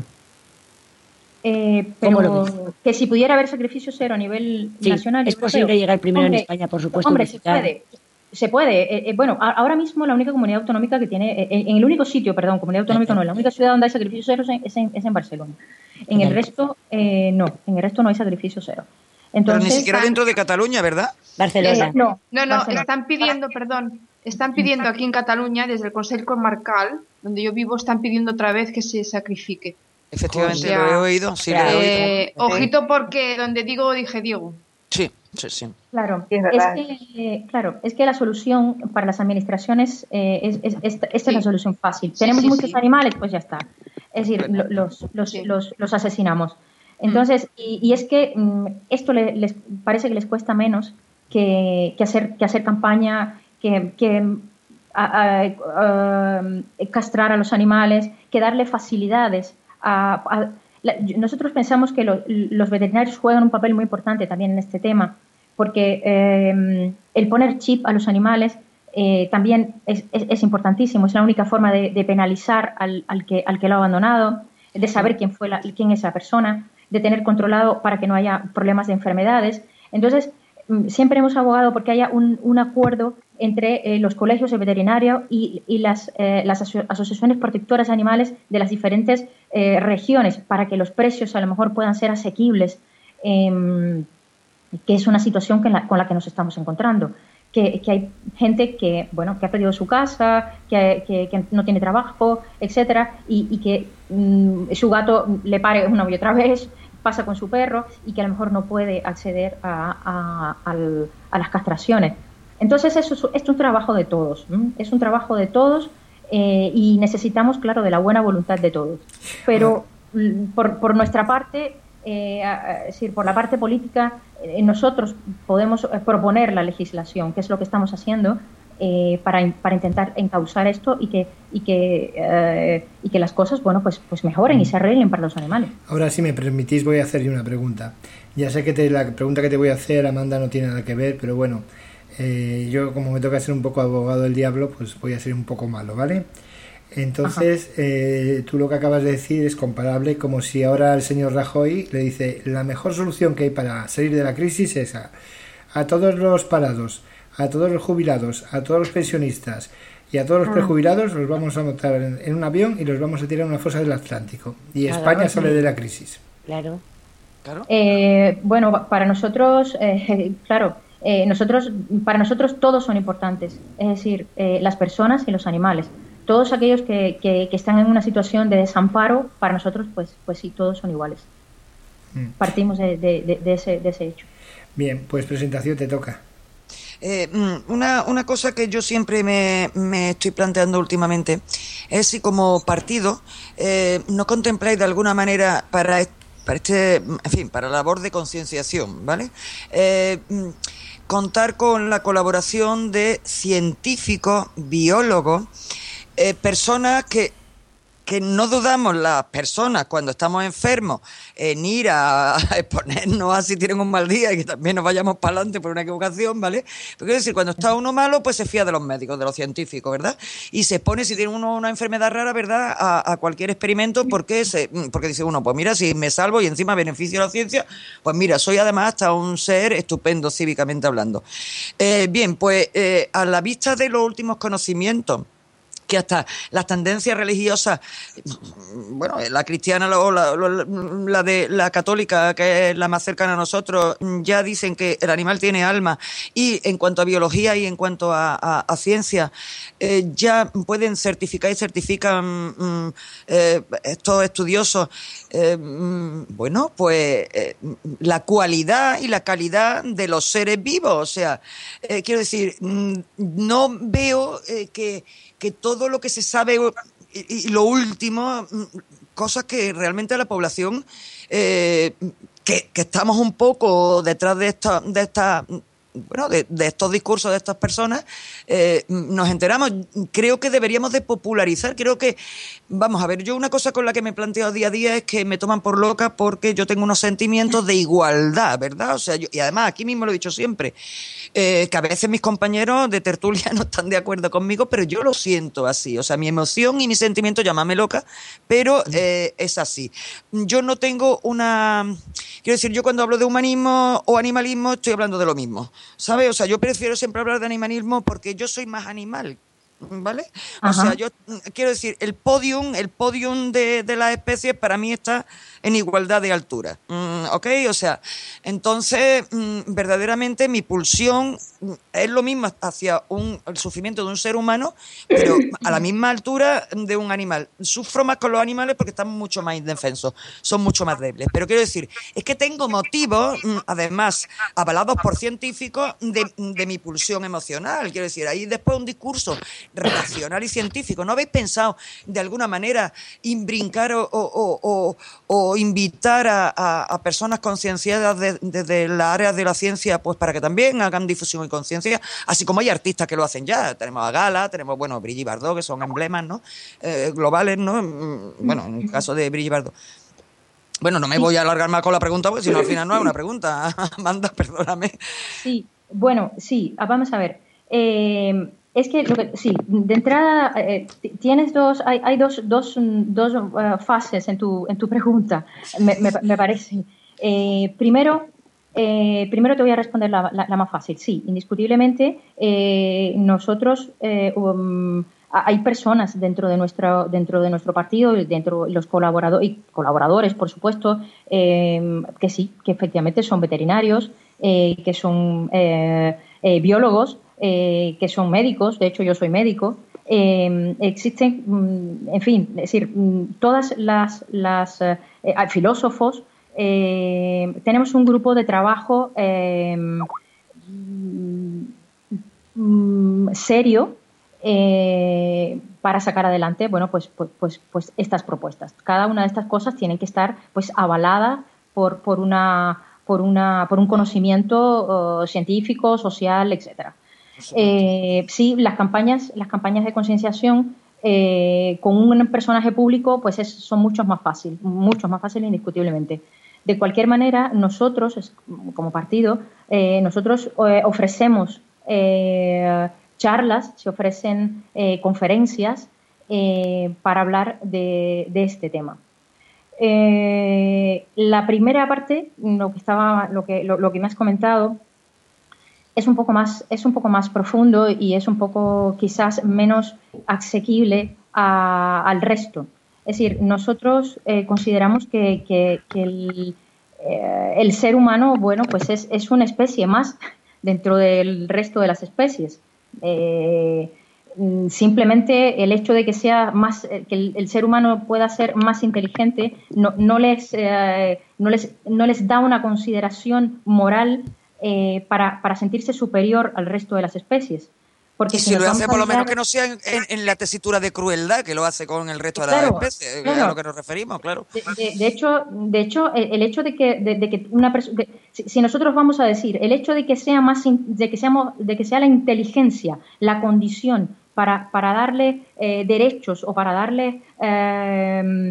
E: Eh, pero que si pudiera haber sacrificio cero a nivel
D: sí,
E: nacional y
D: es
E: europeo,
D: posible llegar primero
E: hombre,
D: en España, por supuesto.
E: Hombre, se puede. Se puede. Eh, eh, bueno, a, ahora mismo la única comunidad autonómica que tiene, eh, en el único sitio, perdón, comunidad autonómica no, la única ciudad donde hay sacrificio cero es en, es en, es en Barcelona. En el resto, eh, no, en el resto no hay sacrificio cero. Entonces,
G: pero ni siquiera dentro de Cataluña, ¿verdad?
B: Barcelona. Eh, no, no, no,
E: Barcelona.
B: están pidiendo, perdón, están pidiendo aquí en Cataluña, desde el Consejo Comarcal, donde yo vivo, están pidiendo otra vez que se sacrifique.
G: Efectivamente,
B: o sea,
G: lo he oído, sí, lo he oído.
B: Eh, ojito, porque donde digo, dije Diego.
G: Sí, sí, sí.
E: Claro,
F: es,
E: es que, eh, claro, es que la solución para las administraciones, eh, es, es, esta, esta sí. es la solución fácil. Sí, Tenemos sí, muchos sí. animales, pues ya está. Es decir, bueno, los, los, sí. los, los asesinamos. Entonces, mm. y, y es que mm, esto le, les parece que les cuesta menos que, que, hacer, que hacer campaña, que, que a, a, a, a castrar a los animales, que darle facilidades a... a la, nosotros pensamos que lo, los veterinarios juegan un papel muy importante también en este tema, porque eh, el poner chip a los animales eh, también es, es, es importantísimo. Es la única forma de, de penalizar al, al, que, al que lo ha abandonado, de saber quién fue la, quién es la persona, de tener controlado para que no haya problemas de enfermedades. Entonces, siempre hemos abogado porque haya un, un acuerdo entre eh, los colegios de veterinaria y, y las, eh, las aso asociaciones protectoras de animales de las diferentes eh, regiones para que los precios a lo mejor puedan ser asequibles, eh, que es una situación que la, con la que nos estamos encontrando. Que, que hay gente que, bueno, que ha perdido su casa, que, que, que no tiene trabajo, etcétera, y, y que mmm, su gato le pare una y otra vez, pasa con su perro y que a lo mejor no puede acceder a, a, a, a las castraciones. Entonces, eso es, es un trabajo de todos, ¿m? Es un trabajo de todos eh, y necesitamos, claro, de la buena voluntad de todos. Pero por, por nuestra parte, eh, es decir, por la parte política, eh, nosotros podemos proponer la legislación, que es lo que estamos haciendo, eh, para, para intentar encauzar esto y que, y que, eh, y que las cosas, bueno, pues, pues mejoren y se arreglen para los animales.
C: Ahora, si me permitís, voy a hacerle una pregunta. Ya sé que te, la pregunta que te voy a hacer, Amanda, no tiene nada que ver, pero bueno, eh, yo como me toca ser un poco abogado del diablo, pues voy a ser un poco malo, ¿vale? Entonces, eh, tú lo que acabas de decir es comparable como si ahora el señor Rajoy le dice la mejor solución que hay para salir de la crisis es a, a todos los parados, a todos los jubilados, a todos los pensionistas y a todos los prejubilados los vamos a montar en, en un avión y los vamos a tirar a una fosa del Atlántico. Y claro, España sale de la crisis.
D: Claro.
E: Claro. Eh, bueno, para nosotros, eh, claro, eh, nosotros, para nosotros todos son importantes. Es decir, eh, las personas y los animales. Todos aquellos que, que, que están en una situación de desamparo, para nosotros, pues, pues sí, todos son iguales. Mm. Partimos de, de, de, de, ese, de ese hecho.
C: Bien, pues presentación te toca.
G: Eh, una, una cosa que yo siempre me, me estoy planteando últimamente es si como partido eh, no contempláis de alguna manera para, para este, en fin, para la labor de concienciación, ¿vale? Eh, contar con la colaboración de científicos, biólogos, Eh, personas que, que no dudamos las personas cuando estamos enfermos en ir a, a exponernos a si tienen un mal día y que también nos vayamos para adelante por una equivocación, ¿vale? Porque es decir, cuando está uno malo, pues se fía de los médicos, de los científicos, ¿verdad? Y se expone, si tiene uno una enfermedad rara, ¿verdad?, a, a cualquier experimento porque, se, porque dice uno, pues mira, si me salvo y encima beneficio a la ciencia, pues mira, soy además hasta un ser estupendo cívicamente hablando. Eh, bien, pues eh, a la vista de los últimos conocimientos, que hasta las tendencias religiosas, bueno, la cristiana o la, la, la de la católica, que es la más cercana a nosotros, ya dicen que el animal tiene alma, y en cuanto a biología y en cuanto a, a, a ciencia, eh, ya pueden certificar y certifican mm, eh, estos estudiosos, eh, bueno, pues eh, la cualidad y la calidad de los seres vivos. O sea, eh, quiero decir, no veo eh, que que todo lo que se sabe y, y lo último, cosas que realmente a la población, eh, que, que estamos un poco detrás de esta, de esta bueno, de, de estos discursos de estas personas, eh, nos enteramos. Creo que deberíamos de popularizar, creo que, vamos a ver, yo una cosa con la que me planteo día a día es que me toman por loca porque yo tengo unos sentimientos de igualdad, ¿verdad? O sea, yo, y además aquí mismo lo he dicho siempre, eh, que a veces mis compañeros de tertulia no están de acuerdo conmigo, pero yo lo siento así, o sea, mi emoción y mi sentimiento, llámame loca, pero eh, es así. Yo no tengo una... Quiero decir, yo cuando hablo de humanismo o animalismo estoy hablando de lo mismo, ¿sabes? O sea, yo prefiero siempre hablar de animalismo porque yo soy más animal, ¿vale? O Ajá. sea, yo quiero decir, el podium, el podium de, de las especies para mí está en igualdad de altura, ¿ok? O sea, entonces, verdaderamente mi pulsión es lo mismo hacia un, el sufrimiento de un ser humano, pero a la misma altura de un animal. Sufro más con los animales porque están mucho más indefensos, son mucho más débiles. Pero quiero decir, es que tengo motivos, además, avalados por científicos, de, de mi pulsión emocional. Quiero decir, ahí después un discurso racional y científico. ¿No habéis pensado de alguna manera imbrincar o, o, o, o, o invitar a, a, a personas concienciadas desde de, de la área de la ciencia, pues para que también hagan difusión y conciencia, así como hay artistas que lo hacen ya? Tenemos a Gala, tenemos, bueno, Brigitte Bardot, que son emblemas, ¿no? Eh, globales, ¿no? Bueno, en el caso de Brigitte Bardot. Bueno, no me voy a alargar más con la pregunta porque si no al final no es una pregunta. Amanda, perdóname.
E: Sí, bueno, sí, vamos a ver. Eh, es que, lo que sí, de entrada eh, tienes dos, hay, hay dos, dos, dos uh, fases en tu, en tu pregunta, me, me, me parece. Eh, primero, Eh, primero te voy a responder la, la, la más fácil. Sí, indiscutiblemente eh, nosotros eh, um, hay personas dentro de nuestro dentro de nuestro partido, dentro los colaboradores y colaboradores, por supuesto, eh, que sí, que efectivamente son veterinarios, eh, que son eh, eh, biólogos, eh, que son médicos. De hecho, yo soy médico. Eh, existen, en fin, es decir, todas las, las eh, filósofos. Eh, tenemos un grupo de trabajo eh, mm, serio eh, para sacar adelante, bueno, pues, pues, pues, pues estas propuestas. Cada una de estas cosas tienen que estar, pues, avalada por, por una, por una, por un conocimiento uh, científico, social, etcétera. Eh, sí, las campañas, las campañas de concienciación eh, con un personaje público, pues, es, son mucho más fáciles, mucho más fáciles indiscutiblemente. De cualquier manera, nosotros, como partido, eh, nosotros eh, ofrecemos eh, charlas, se ofrecen eh, conferencias eh, para hablar de, de este tema. Eh, la primera parte, lo que estaba, lo que, lo, lo que me has comentado, es un poco más, es un poco más profundo y es un poco quizás menos asequible a, al resto. Es decir, nosotros eh, consideramos que, que, que el, eh, el ser humano, bueno, pues es, es una especie más dentro del resto de las especies. Eh, simplemente el hecho de que sea más, que el, el ser humano pueda ser más inteligente no, no, les, eh, no, les, no les da una consideración moral eh, para, para sentirse superior al resto de las especies. Porque
H: y
E: si,
H: si lo hace, por lo
E: mirar...
H: menos que no sea en, en, en la tesitura de crueldad, que lo hace con el resto de
E: claro,
H: las especies,
E: claro.
H: a lo que nos referimos, claro.
E: De, de, de hecho, de hecho el, el hecho de que, de, de que una persona, si, si nosotros vamos a decir, el hecho de que sea más, de que seamos, de que sea la inteligencia, la condición para, para darle eh, derechos o para darle eh,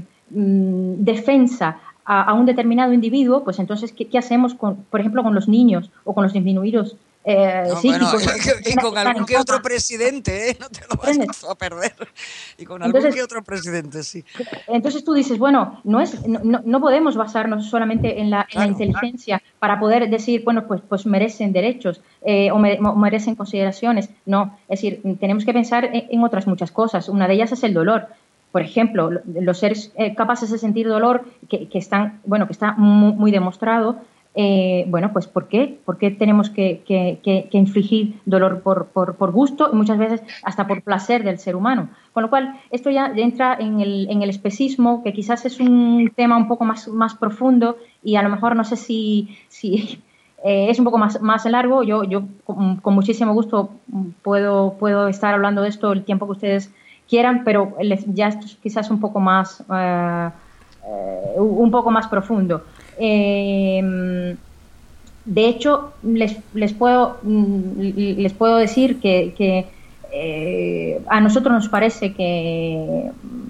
E: defensa a, a un determinado individuo, pues entonces, ¿qué, qué hacemos, con, por ejemplo, con los niños o con los disminuidos? Eh,
H: no,
E: psíquicos,
H: bueno, y, y con algún que otro presidente, ¿eh? No te lo vas a perder. Y con algún entonces, que otro presidente, sí.
E: Entonces tú dices, bueno, no es, no, no podemos basarnos solamente en la, en claro, la inteligencia claro. para poder decir, bueno, pues, pues merecen derechos eh, o, me, o merecen consideraciones. No, es decir, tenemos que pensar en, en otras muchas cosas. Una de ellas es el dolor. Por ejemplo, los seres eh, capaces de sentir dolor, que, que están, bueno, que está muy, muy demostrado. Eh, bueno, pues ¿por qué? ¿Por qué tenemos que, que, que, que infligir dolor por, por, por gusto y muchas veces hasta por placer del ser humano? Con lo cual, esto ya entra en el, en el especismo, que quizás es un tema un poco más, más profundo y a lo mejor no sé si, si eh, es un poco más, más largo. Yo, yo con, con muchísimo gusto puedo, puedo estar hablando de esto el tiempo que ustedes quieran, pero les, ya esto es quizás un poco más, uh, uh, un poco más profundo. Eh, de hecho, les, les, puedo, les puedo decir que, que eh, a nosotros nos parece que,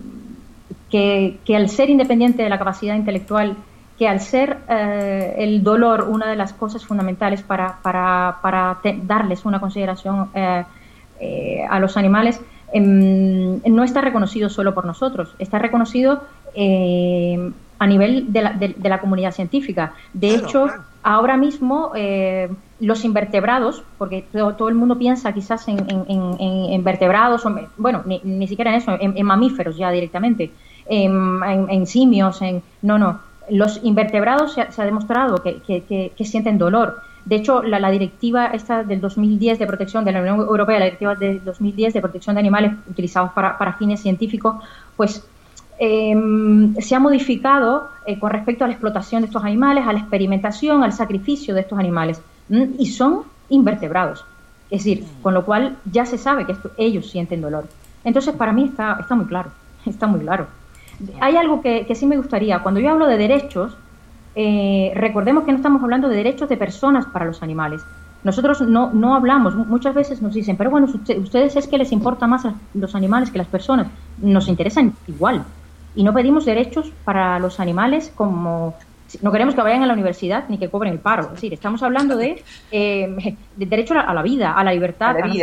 E: que, que al ser independiente de la capacidad intelectual, que al ser eh, el dolor una de las cosas fundamentales para, para, para te, darles una consideración eh, eh, a los animales, eh, no está reconocido solo por nosotros, está reconocido eh, a nivel de la, de, de la comunidad científica. De claro, hecho, claro. ahora mismo eh, los invertebrados, porque todo, todo el mundo piensa quizás en, en, en, en vertebrados, o, bueno, ni, ni siquiera en eso, en, en mamíferos ya directamente, en, en, en simios, en no, no. Los invertebrados se ha, se ha demostrado que, que, que, que sienten dolor. De hecho, la, la directiva esta del dos mil diez de protección de la Unión Europea, la directiva del dos mil diez de protección de animales utilizados para, para fines científicos, pues Eh, se ha modificado eh, con respecto a la explotación de estos animales, a la experimentación, al sacrificio de estos animales, ¿m? y son invertebrados. Es decir, con lo cual ya se sabe que esto, ellos sienten dolor. Entonces, para mí está, está muy claro, está muy claro. Hay algo que, que sí me gustaría, cuando yo hablo de derechos, eh, recordemos que no estamos hablando de derechos de personas para los animales. Nosotros no, no hablamos, muchas veces nos dicen, pero bueno, ustedes es que les importa más los animales que las personas. Nos interesan igual. Y no pedimos derechos para los animales como... No queremos que vayan a la universidad ni que cobren el paro. Es decir, estamos hablando de, eh, de derecho a la vida, a la libertad, a, la vida. a, no ser,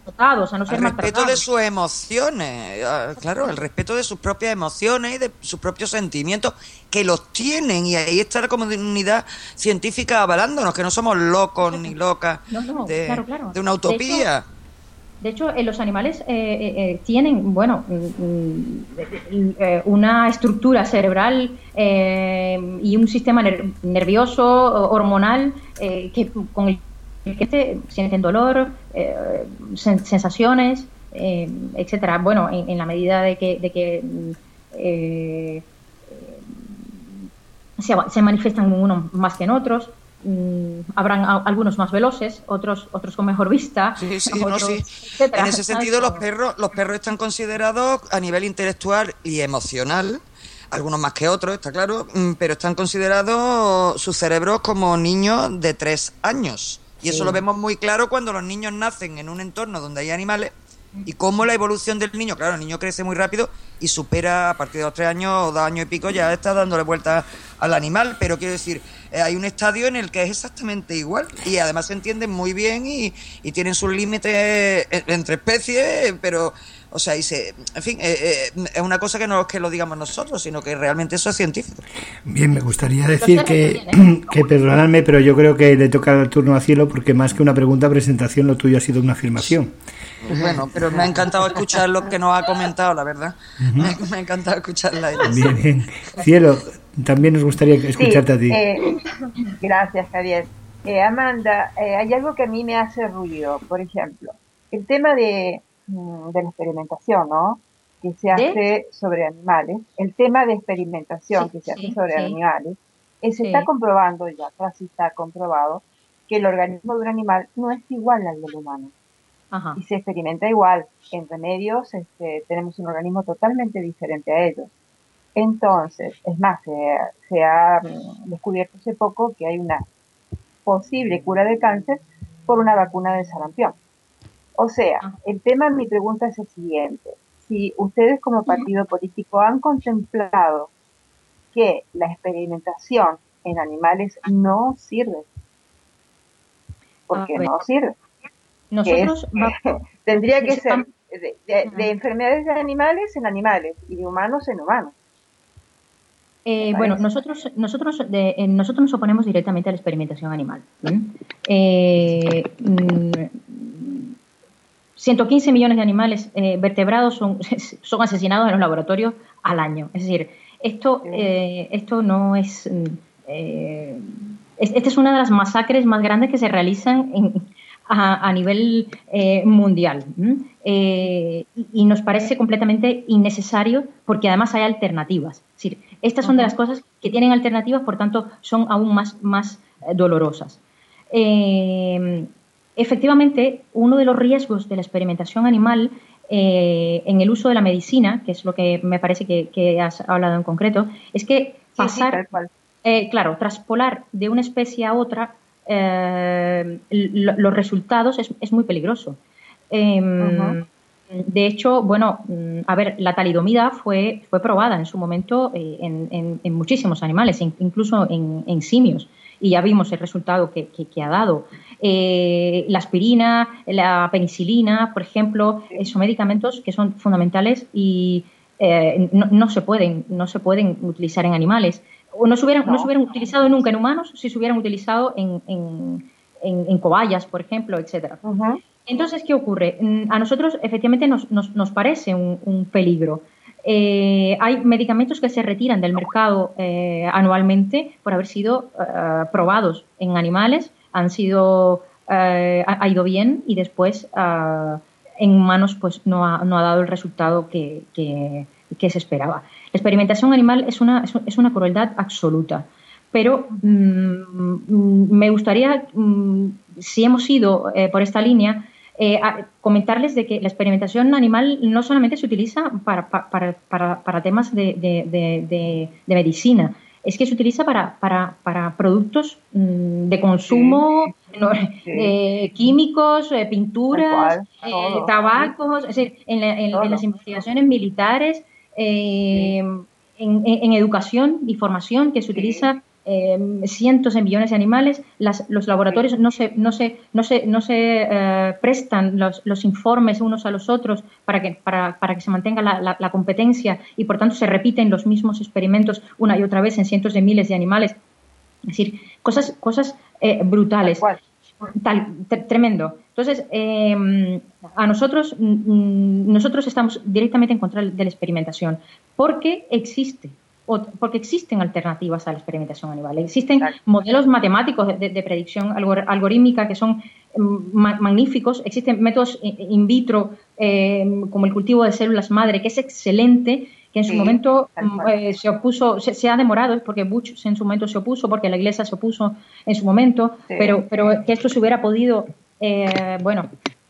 E: dotados, a no ser
H: el respeto
E: maltratados.
H: de sus emociones, claro, el respeto de sus propias emociones y de sus propios sentimientos, que los tienen, y ahí está la comunidad científica avalándonos, que no somos locos ni locas
E: no, no,
H: de,
E: claro, claro.
H: de una utopía.
E: De hecho, De hecho, eh, los animales eh, eh, tienen, bueno, eh, una estructura cerebral eh, y un sistema ner nervioso, hormonal, eh, que con el que sienten dolor, eh, sen sensaciones, eh, etcétera. Bueno, en, en la medida de que, de que eh, se, se manifiestan en unos más que en otros. Mm, habrán a, algunos más veloces, otros otros con mejor vista.
H: Sí, sí,
E: otros,
H: no, sí.
E: etcétera.
H: En ese sentido, los perros, los perros están considerados a nivel intelectual y emocional, algunos más que otros, está claro, pero están considerados sus cerebros como niños de tres años. Y eso sí. Lo vemos muy claro cuando los niños nacen en un entorno donde hay animales, y cómo la evolución del niño, claro, el niño crece muy rápido y supera a partir de los tres años o dos años y pico, ya está dándole vueltas al animal, pero quiero decir, eh, hay un estadio en el que es exactamente igual, y además se entienden muy bien y, y tienen sus límites entre especies, pero, o sea, y se, en fin, eh, eh, es una cosa que no es que lo digamos nosotros, sino que realmente eso es científico.
C: Bien, me gustaría decir que, que perdonadme, pero yo creo que le toca el turno a Cielo, porque más que una pregunta, presentación, lo tuyo ha sido una afirmación.
H: Bueno, pero me ha encantado escuchar lo que nos ha comentado, la verdad. Uh-huh. me, me ha encantado escucharla.
C: Bien, bien. Cielo, también nos gustaría escucharte
F: sí,
C: a ti.
F: Eh, gracias, Javier. Eh, Amanda, eh, hay algo que a mí me hace ruido. Por ejemplo, el tema de, de la experimentación, ¿no? Que se hace ¿De? sobre animales. El tema de experimentación sí, que se hace sí, sobre sí. animales. Eh, se sí. está comprobando, ya casi está comprobado, que el organismo de un animal no es igual al del humano. Ajá. Y se experimenta igual. En remedios este, tenemos un organismo totalmente diferente a ellos. Entonces, es más, se, se ha descubierto hace poco que hay una posible cura de cáncer por una vacuna de sarampión. O sea, el tema de mi pregunta es el siguiente. Si ustedes como partido político han contemplado que la experimentación en animales no sirve, porque no sirve.
E: Nosotros
F: que es, va, tendría que ser de, de, de enfermedades de animales en animales y de humanos en humanos.
E: Eh, bueno, nosotros nosotros de, eh, nosotros nos oponemos directamente a la experimentación animal. Eh, ciento quince millones de animales eh, vertebrados son, son asesinados en los laboratorios al año. Es decir, esto eh, esto no es, eh, es... Esta es una de las masacres más grandes que se realizan en A, a nivel eh, mundial eh, y, y nos parece completamente innecesario porque además hay alternativas. Es decir, estas son de las cosas que tienen alternativas, por tanto son aún más, más eh, dolorosas. Eh, efectivamente, uno de los riesgos de la experimentación animal eh, en el uso de la medicina, que es lo que me parece que, que has hablado en concreto, es que pasar, sí, sí, eh, claro, traspolar de una especie a otra Eh, los resultados es, es muy peligroso. Eh, uh-huh. De hecho, bueno, a ver, la talidomida fue, fue probada en su momento eh, en, en, en muchísimos animales, incluso en, en simios, y ya vimos el resultado que, que, que ha dado. Eh, la aspirina, la penicilina, por ejemplo, eh, son medicamentos que son fundamentales y eh, no, no, se pueden, no se pueden utilizar en animales. O no se hubieran, no. no se hubieran utilizado nunca en humanos si se hubieran utilizado en, en, en, en cobayas, por ejemplo, etcétera. Uh-huh. Entonces, ¿qué ocurre? A nosotros, efectivamente, nos, nos, nos parece un, un peligro. Eh, hay medicamentos que se retiran del mercado eh, anualmente por haber sido uh, probados en animales, han sido, uh, ha, ha ido bien y después uh, en humanos pues no ha, no ha dado el resultado que, que, que se esperaba. La experimentación animal es una, es una crueldad absoluta, pero mmm, me gustaría, mmm, si hemos ido eh, por esta línea, eh, comentarles de que la experimentación animal no solamente se utiliza para, para, para, para temas de, de, de, de, de medicina, es que se utiliza para, para, para productos mmm, de consumo, sí, no, sí. Eh, químicos, eh, pinturas, eh, tabacos, es decir, en, la, en, en las investigaciones militares. Eh, sí. en, en, en educación y formación que se utiliza eh, cientos de millones de animales, las, los laboratorios no se, no se, no se, no se eh, prestan los, los informes unos a los otros para que, para, para que se mantenga la, la, la competencia y, por tanto, se repiten los mismos experimentos una y otra vez en cientos de miles de animales. Es decir, cosas, cosas eh, brutales. Tal, tremendo. Entonces, eh, a nosotros, nosotros estamos directamente en contra de la experimentación porque existe. O porque existen alternativas a la experimentación animal. Existen Exacto. modelos matemáticos de, de, de predicción algor, algorítmica que son ma magníficos. Existen métodos in vitro, eh, como el cultivo de células madre, que es excelente, que en su sí, momento eh, se opuso, se, se ha demorado, porque Bush en su momento se opuso, porque la Iglesia se opuso en su momento, sí. pero, pero que esto se hubiera podido, eh, bueno,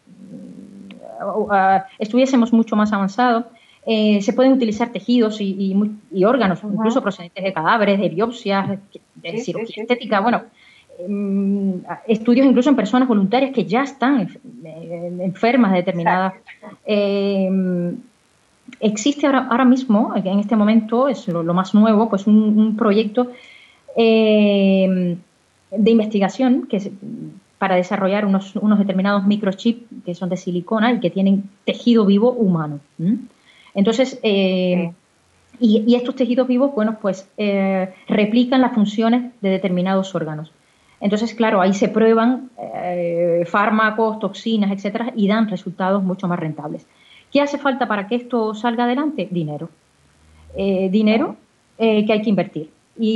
E: uh, uh, estuviésemos mucho más avanzados. Eh, se pueden utilizar tejidos y, y, y órganos, uh-huh. incluso procedentes de cadáveres, de biopsias, de sí, cirugía sí, estética, sí. bueno, eh, estudios incluso en personas voluntarias que ya están enf enfermas de determinadas. Eh, existe ahora, ahora mismo, en este momento, es lo, lo más nuevo, pues un, un proyecto eh, de investigación que es para desarrollar unos, unos determinados microchips que son de silicona y que tienen tejido vivo humano. ¿Mm? Entonces, eh, y, y estos tejidos vivos, bueno, pues eh, replican las funciones de determinados órganos. Entonces, claro, ahí se prueban eh, fármacos, toxinas, etcétera, y dan resultados mucho más rentables. ¿Qué hace falta para que esto salga adelante? Dinero. Eh, dinero eh, que hay que invertir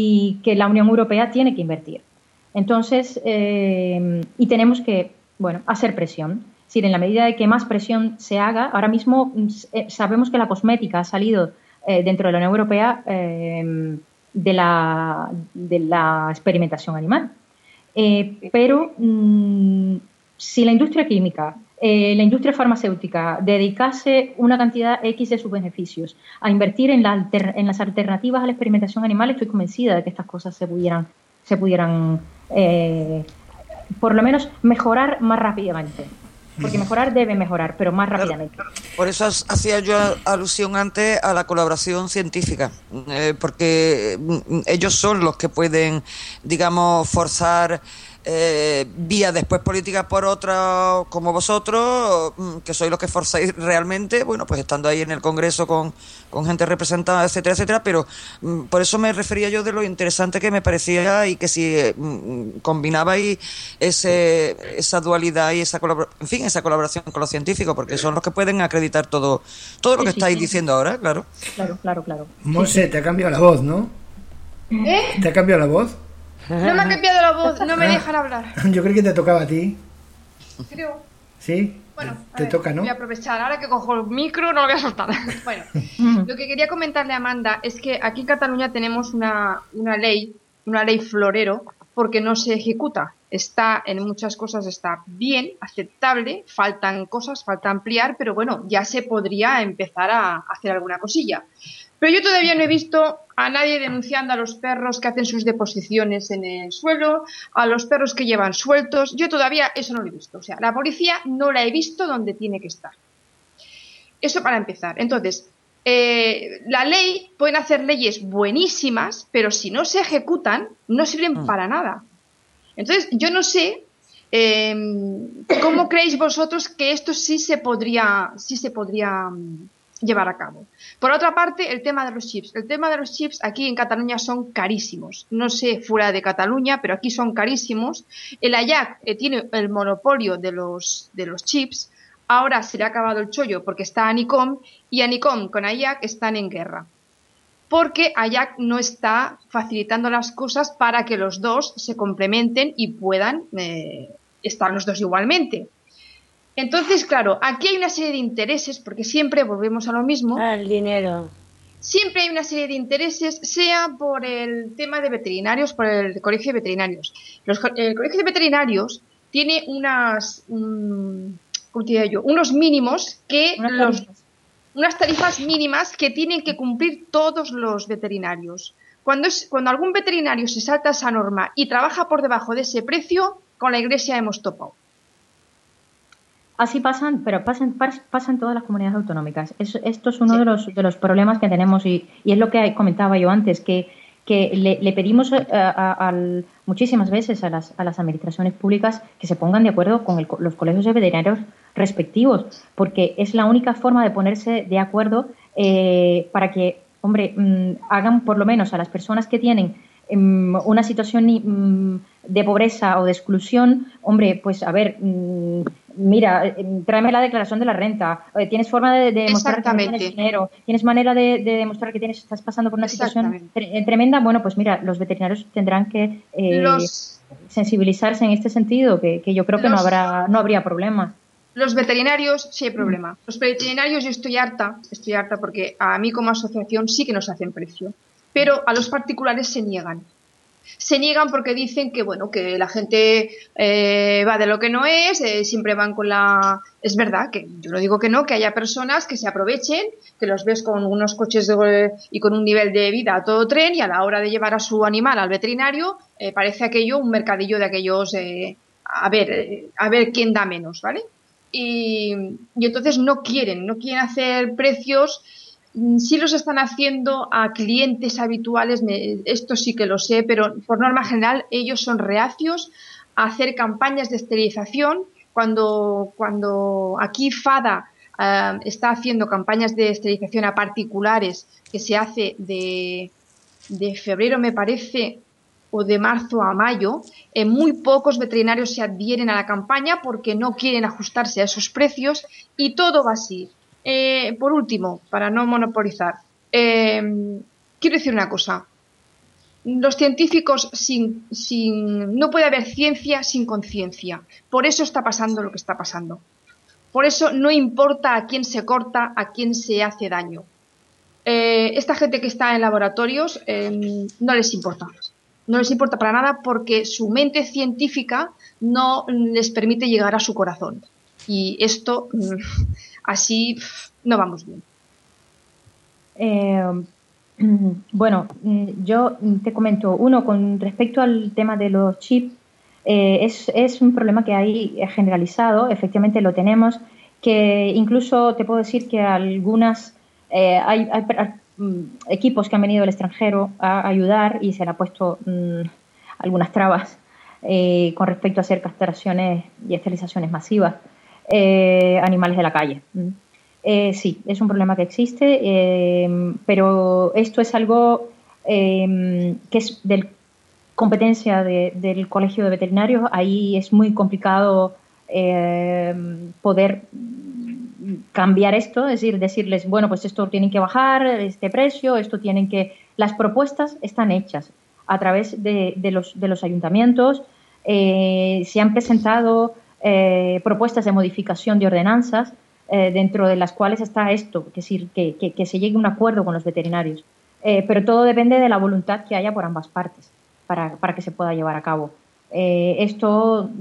E: y que la Unión Europea tiene que invertir. Entonces, eh, y tenemos que, bueno, hacer presión. Es decir, en la medida de que más presión se haga, ahora mismo eh, sabemos que la cosmética ha salido eh, dentro de la Unión Europea eh, de, la, de la experimentación animal. Eh, pero mmm, si la industria química, eh, la industria farmacéutica dedicase una cantidad X de sus beneficios a invertir en, la alter, en las alternativas a la experimentación animal, estoy convencida de que estas cosas se pudieran, se pudieran eh, por lo menos mejorar más rápidamente. Porque mejorar debe mejorar, pero más rápidamente.
H: Claro, por eso hacía yo alusión antes a la colaboración científica, eh, porque ellos son los que pueden, digamos, forzar eh, vías después políticas por otras, como vosotros, que sois los que forzáis realmente, bueno, pues estando ahí en el Congreso con, con gente representada, etcétera, etcétera, pero mm, por eso me refería yo de lo interesante que me parecía y que si mm, combinabais ese, esa dualidad y esa colaboración, en fin, esa colaboración con los científicos, porque son los que pueden acreditar todo, todo lo que sí, estáis sí. diciendo ahora, claro.
E: Claro, claro, claro.
C: Monse, te ha cambiado la voz, ¿no?
B: ¿Eh?
C: ¿Te ha cambiado la voz?
B: No me ha cambiado la voz, no me dejan hablar.
C: Yo creí que te tocaba a ti.
B: Creo.
C: ¿Sí?
B: Bueno,
C: te
B: ver,
C: toca, ¿no?
B: Voy a aprovechar, ahora que cojo el micro no lo voy a soltar. Bueno, lo que quería comentarle a Amanda es que aquí en Cataluña tenemos una, una ley, una ley florero, porque no se ejecuta. Está, en muchas cosas está bien, aceptable, faltan cosas, falta ampliar, pero bueno, ya se podría empezar a hacer alguna cosilla. Pero yo todavía no he visto a nadie denunciando a los perros que hacen sus deposiciones en el suelo, a los perros que llevan sueltos. Yo todavía eso no lo he visto. O sea, la policía no la he visto donde tiene que estar. Eso para empezar. Entonces, eh, la ley, pueden hacer leyes buenísimas, pero si no se ejecutan, no sirven para nada. Entonces, yo no sé eh, cómo creéis vosotros que esto sí se podría, sí se podría llevar a cabo. Por otra parte, el tema de los chips. El tema de los chips aquí en Cataluña son carísimos. No sé fuera de Cataluña, pero aquí son carísimos. El Ayac eh, tiene el monopolio de los, de los chips. Ahora se le ha acabado el chollo porque está Anicom, y Anicom con Ayac están en guerra. Porque Ayac no está facilitando las cosas para que los dos se complementen y puedan eh, estar los dos igualmente. Entonces, claro, aquí hay una serie de intereses, porque siempre volvemos a lo mismo.
D: Ah, el dinero.
B: Siempre hay una serie de intereses, sea por el tema de veterinarios, por el colegio de veterinarios. Los, el colegio de veterinarios tiene unas, um, ¿cómo te diría yo? Unos mínimos que
E: unas
B: los,
E: tarifas.
B: unas tarifas mínimas que tienen que cumplir todos los veterinarios. Cuando es, cuando algún veterinario se salta esa norma y trabaja por debajo de ese precio, con la Iglesia hemos topado.
E: Así pasan, pero pasan, pasan todas las comunidades autonómicas. Es, esto es uno sí. de los de los problemas que tenemos y, y es lo que comentaba yo antes, que, que le, le pedimos a, a, a, muchísimas veces a las, a las administraciones públicas que se pongan de acuerdo con el, los colegios de veterinarios respectivos, porque es la única forma de ponerse de acuerdo eh, para que, hombre, mmm, hagan por lo menos a las personas que tienen mmm, una situación mmm, de pobreza o de exclusión, hombre, pues a ver, mmm, mira, tráeme la declaración de la renta, tienes forma de, de demostrar que tienes dinero, tienes manera de, de demostrar que tienes, estás pasando por una situación tre tremenda, bueno, pues mira, los veterinarios tendrán que eh, los, sensibilizarse en este sentido, que, que yo creo que los, no habrá no habría problema.
B: Los veterinarios sí hay problema. Los veterinarios yo estoy harta, estoy harta porque a mí como asociación sí que nos hacen precio, pero a los particulares se niegan. Se niegan porque dicen que bueno que la gente eh, va de lo que no es, eh, siempre van con la... Es verdad que yo no digo que no, que haya personas que se aprovechen, que los ves con unos coches de, y con un nivel de vida a todo tren y a la hora de llevar a su animal al veterinario eh, parece aquello un mercadillo de aquellos, eh, a ver, eh, a ver quién da menos, ¿vale? Y, y entonces no quieren, no quieren hacer precios. Sí los están haciendo a clientes habituales, me, esto sí que lo sé, pero por norma general ellos son reacios a hacer campañas de esterilización. Cuando, cuando aquí FADA uh, está haciendo campañas de esterilización a particulares, que se hace de, de febrero, me parece, o de marzo a mayo, eh, muy pocos veterinarios se adhieren a la campaña porque no quieren ajustarse a esos precios y todo va así. Eh, por último, para no monopolizar, eh, quiero decir una cosa. Los científicos, sin, sin, no puede haber ciencia sin conciencia. Por eso está pasando lo que está pasando. Por eso no importa a quién se corta, a quién se hace daño. Eh, esta gente que está en laboratorios eh, no les importa. No les importa para nada porque su mente científica no les permite llegar a su corazón. Y esto... Así no vamos bien.
E: Eh, bueno, yo te comento, uno, con respecto al tema de los chips, eh, es, es un problema que hay generalizado, efectivamente lo tenemos, que incluso te puedo decir que algunas, eh, hay, hay equipos que han venido del extranjero a ayudar y se le ha puesto mmm, algunas trabas eh, con respecto a hacer castraciones y esterilizaciones masivas. Eh, animales de la calle. Eh, sí, es un problema que existe, eh, pero esto es algo eh, que es de competencia de, del Colegio de Veterinarios. Ahí es muy complicado eh, poder cambiar esto, es decir, decirles, bueno, pues esto tienen que bajar, este precio, esto tienen que... Las propuestas están hechas a través de, de, los, de los ayuntamientos, eh, se han presentado... Eh, propuestas de modificación de ordenanzas eh, dentro de las cuales está esto, que, decir, que, que, que se llegue a un acuerdo con los veterinarios. Eh, pero todo depende de la voluntad que haya por ambas partes para, para que se pueda llevar a cabo. Eh, esto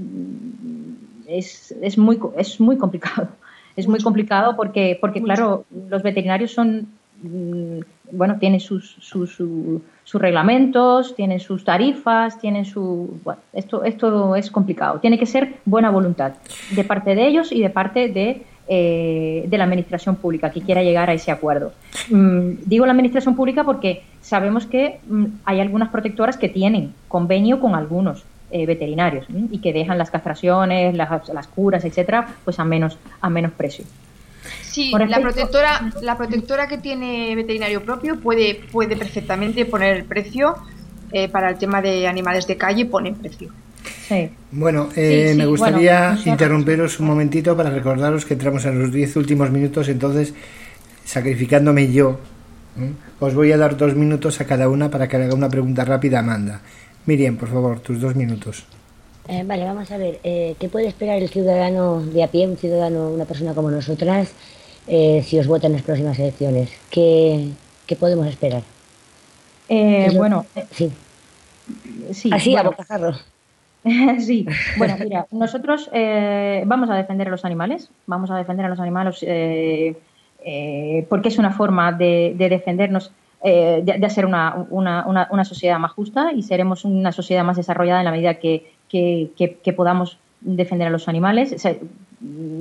E: es, es, muy, es muy complicado. Es muy complicado porque, porque claro, los veterinarios son, bueno, tienen sus, sus, sus, sus reglamentos, tienen sus tarifas, tienen su... Bueno, esto, esto es complicado. Tiene que ser buena voluntad de parte de ellos y de parte de, eh, de la administración pública que quiera llegar a ese acuerdo. Mm, digo la administración pública porque sabemos que mm, hay algunas protectoras que tienen convenio con algunos eh, veterinarios ¿eh? y que dejan las castraciones, las, las curas, etcétera, pues a menos, a menos precio.
B: Sí, la protectora, la protectora que tiene veterinario propio puede, puede perfectamente poner el precio eh, para el tema de animales de calle, pone precio.
C: Sí. Bueno, eh, sí, sí. me gustaría bueno, interrumperos un momentito para recordaros que entramos en los diez últimos minutos, entonces, sacrificándome yo, ¿eh? os voy a dar dos minutos a cada una para que haga una pregunta rápida a Amanda. Miriam, por favor, tus dos minutos.
D: Eh, vale, vamos a ver, eh, ¿qué puede esperar el ciudadano de a pie, un ciudadano, una persona como nosotras, eh, si os vota en las próximas elecciones? ¿Qué, qué podemos esperar?
E: Eh, bueno,
D: sí.
E: sí
D: Así,
E: bueno.
D: a bocajarro.
E: Sí, bueno, mira, nosotros eh, vamos a defender a los animales, vamos a defender a los animales eh, eh, porque es una forma de, de defendernos, eh, de, de hacer una, una, una, una sociedad más justa y seremos una sociedad más desarrollada en la medida que Que, que, que podamos defender a los animales, o sea,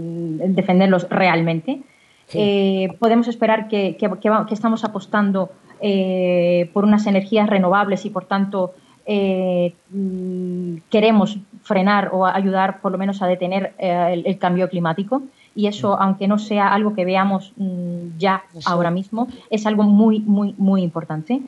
E: defenderlos realmente. Sí. Eh, podemos esperar que, que, que, que estamos apostando eh, por unas energías renovables y por tanto eh, queremos frenar o ayudar por lo menos a detener eh, el, el cambio climático. Y eso, aunque no sea algo que veamos mmm, ya eso. ahora mismo, es algo muy, muy, muy importante.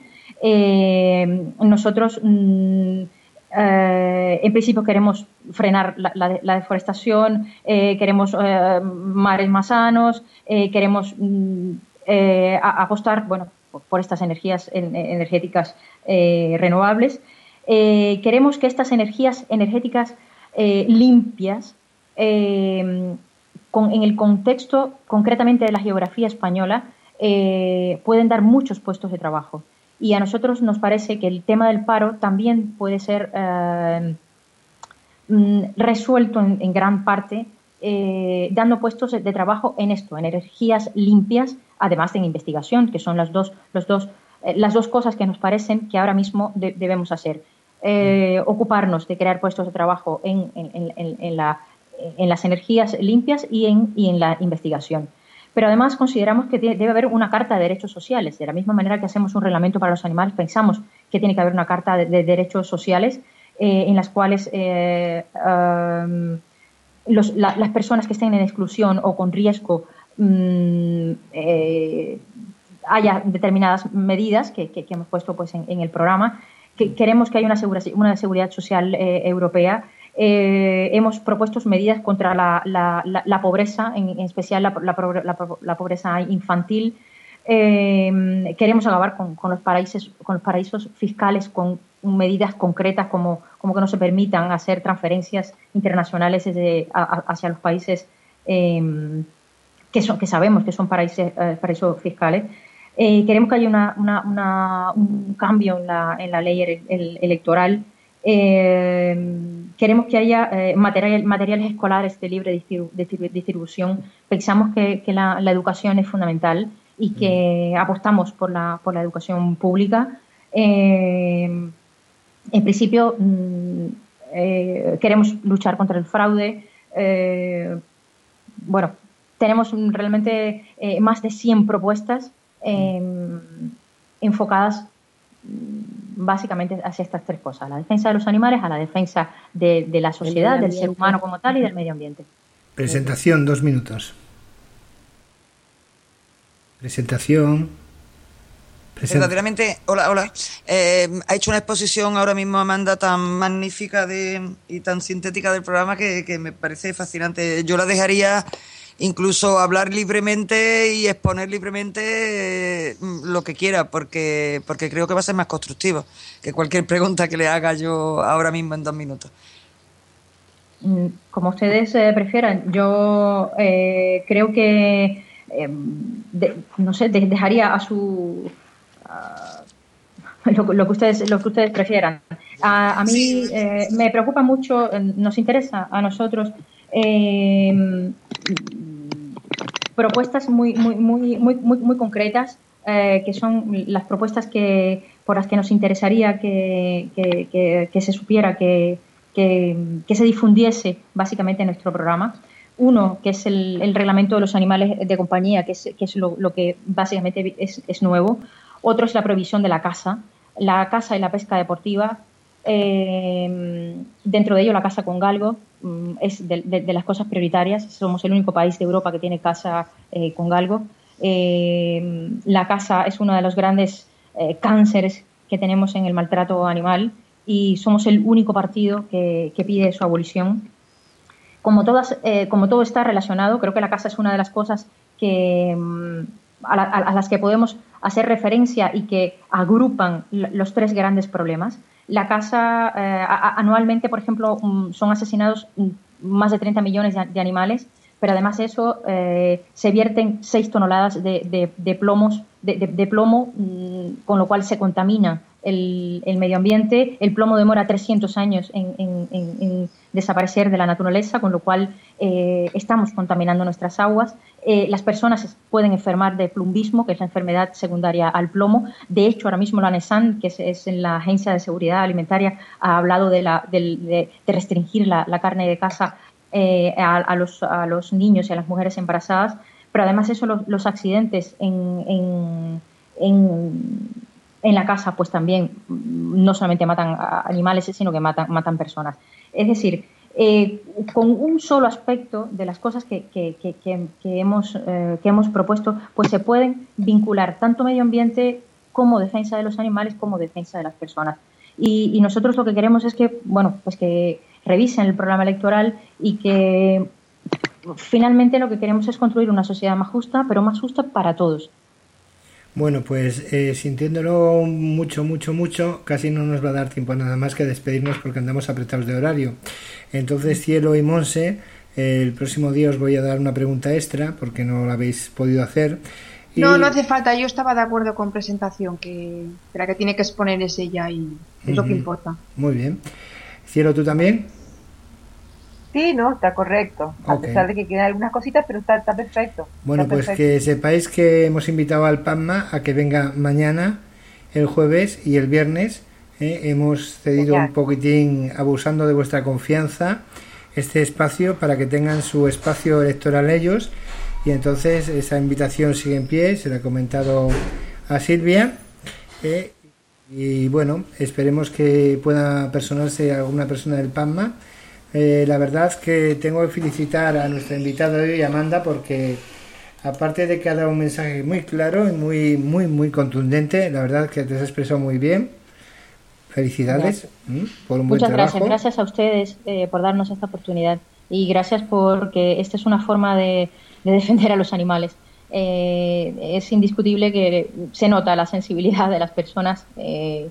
E: Eh, nosotros, mmm, eh, en principio, queremos frenar la, la, la deforestación, eh, queremos eh, mares más sanos, eh, queremos mmm, eh, apostar, bueno, por, por estas energías en, energéticas eh, renovables. Eh, queremos que estas energías energéticas eh, limpias eh, Con, en el contexto concretamente de la geografía española, eh, pueden dar muchos puestos de trabajo. Y a nosotros nos parece que el tema del paro también puede ser eh, resuelto en, en gran parte eh, dando puestos de trabajo en esto, en energías limpias, además de en investigación, que son las dos, los dos, eh, las dos cosas que nos parecen que ahora mismo de, debemos hacer. Eh, ocuparnos de crear puestos de trabajo en, en, en, en la en las energías limpias y en, y en la investigación. Pero además consideramos que debe haber una carta de derechos sociales. De la misma manera que hacemos un reglamento para los animales, pensamos que tiene que haber una carta de, de derechos sociales eh, en las cuales eh, um, los, la, las personas que estén en exclusión o con riesgo um, eh, haya determinadas medidas que, que, que hemos puesto pues, en, en el programa. Que queremos que haya una, segura, una seguridad social eh, europea. Eh, hemos propuesto medidas contra la, la, la, la pobreza, en, en especial la, la, la, la pobreza infantil. Eh, queremos acabar con, con, los paraísos, con los paraísos fiscales, con medidas concretas como, como que no se permitan hacer transferencias internacionales desde, a, hacia los países eh, que, son, que sabemos que son paraísos, eh, paraísos fiscales. Eh, queremos que haya una, una, una, un cambio en la, en la ley el, el, electoral. Eh, queremos que haya eh, material, materiales escolares de libre distribu distribución. Pensamos que, que la, la educación es fundamental y que apostamos por la, por la educación pública. Eh, en principio, mm, eh, queremos luchar contra el fraude. Eh, bueno, tenemos realmente eh, más de cien propuestas eh, enfocadas básicamente hacia estas tres cosas: a la defensa de los animales, a la defensa de, de la sociedad, del ser humano como tal y del medio ambiente.
C: Presentación, dos minutos. Presentación. Present...
H: Verdaderamente, hola, hola. Eh, ha hecho una exposición ahora mismo Amanda tan magnífica de, y tan sintética del programa que, que me parece fascinante. Yo la dejaría incluso hablar libremente y exponer libremente eh, lo que quiera, porque, porque creo que va a ser más constructivo que cualquier pregunta que le haga yo ahora mismo en dos minutos.
E: Como ustedes eh, prefieran. Yo eh, creo que, eh, de, no sé, de, dejaría a su... A, lo, lo, que ustedes, lo que ustedes prefieran. A, a mí sí. eh, me preocupa mucho, nos interesa a nosotros... Eh, propuestas muy muy muy muy muy, muy concretas eh, que son las propuestas que por las que nos interesaría que, que, que, que se supiera que, que, que se difundiese básicamente en nuestro programa. Uno, que es el, el reglamento de los animales de compañía, que es, que es lo, lo que básicamente es, es nuevo. Otro es la prohibición de la caza, la caza y la pesca deportiva. Eh, dentro de ello la caza con galgo um, es de, de, de las cosas prioritarias. Somos el único país de Europa que tiene caza eh, con galgo. Eh, la caza es uno de los grandes eh, cánceres que tenemos en el maltrato animal y somos el único partido que, que pide su abolición. Como, todas, eh, como todo está relacionado, creo que la caza es una de las cosas que, a, la, a las que podemos hacer referencia y que agrupan los tres grandes problemas. La caza, eh, anualmente, por ejemplo, um, son asesinados um, más de treinta millones de, de animales, pero además de eso eh, se vierten seis toneladas de, de, de, plomos, de, de, de plomo, um, con lo cual se contamina el, el medio ambiente. El plomo demora trescientos años en, en, en, en desaparecer de la naturaleza, con lo cual eh, estamos contaminando nuestras aguas. Eh, las personas pueden enfermar de plumbismo, que es la enfermedad secundaria al plomo. De hecho, ahora mismo la NESAN, que es, es en la Agencia de Seguridad Alimentaria, ha hablado de, la, de, de, de restringir la, la carne de caza eh, a, a, los, a los niños y a las mujeres embarazadas. Pero además eso, los, los accidentes en, en, en, en la casa pues también no solamente matan animales, sino que matan, matan personas. Es decir, eh, con un solo aspecto de las cosas que, que, que, que, que, hemos, eh, que hemos propuesto, pues se pueden vincular tanto medio ambiente como defensa de los animales, como defensa de las personas. Y, y nosotros lo que queremos es que, bueno, pues que revisen el programa electoral y que finalmente lo que queremos es construir una sociedad más justa, pero más justa para todos.
C: Bueno, pues eh, sintiéndolo mucho, mucho, mucho, casi no nos va a dar tiempo nada más que despedirnos porque andamos apretados de horario. Entonces, Cielo y Monse, eh, el próximo día os voy a dar una pregunta extra porque no la habéis podido hacer. Y... No,
B: no hace falta, yo estaba de acuerdo con presentación, que la que tiene que exponer es ella y es uh-huh. lo que importa.
C: Muy bien. Cielo, ¿tú también?
F: Sí, no, está correcto. A okay. pesar de que quedan algunas cositas, pero está, está perfecto.
C: Bueno,
F: está
C: pues
F: perfecto.
C: Que sepáis que hemos invitado al PACMA a que venga mañana, el jueves y el viernes. ¿eh? Hemos cedido Genial. un poquitín, abusando de vuestra confianza, este espacio para que tengan su espacio electoral ellos. Y entonces esa invitación sigue en pie, se la he comentado a Silvia. ¿eh? Y bueno, esperemos que pueda personarse alguna persona del PACMA. Eh, la verdad que tengo que felicitar a nuestra invitada de hoy, Amanda, porque aparte de que ha dado un mensaje muy claro y muy muy muy contundente, la verdad que te has expresado muy bien. Felicidades ¿m? por un buen
E: Muchas
C: trabajo.
E: gracias, gracias a ustedes eh, por darnos esta oportunidad y gracias porque esta es una forma de, de defender a los animales. Eh, es indiscutible que se nota la sensibilidad de las personas eh,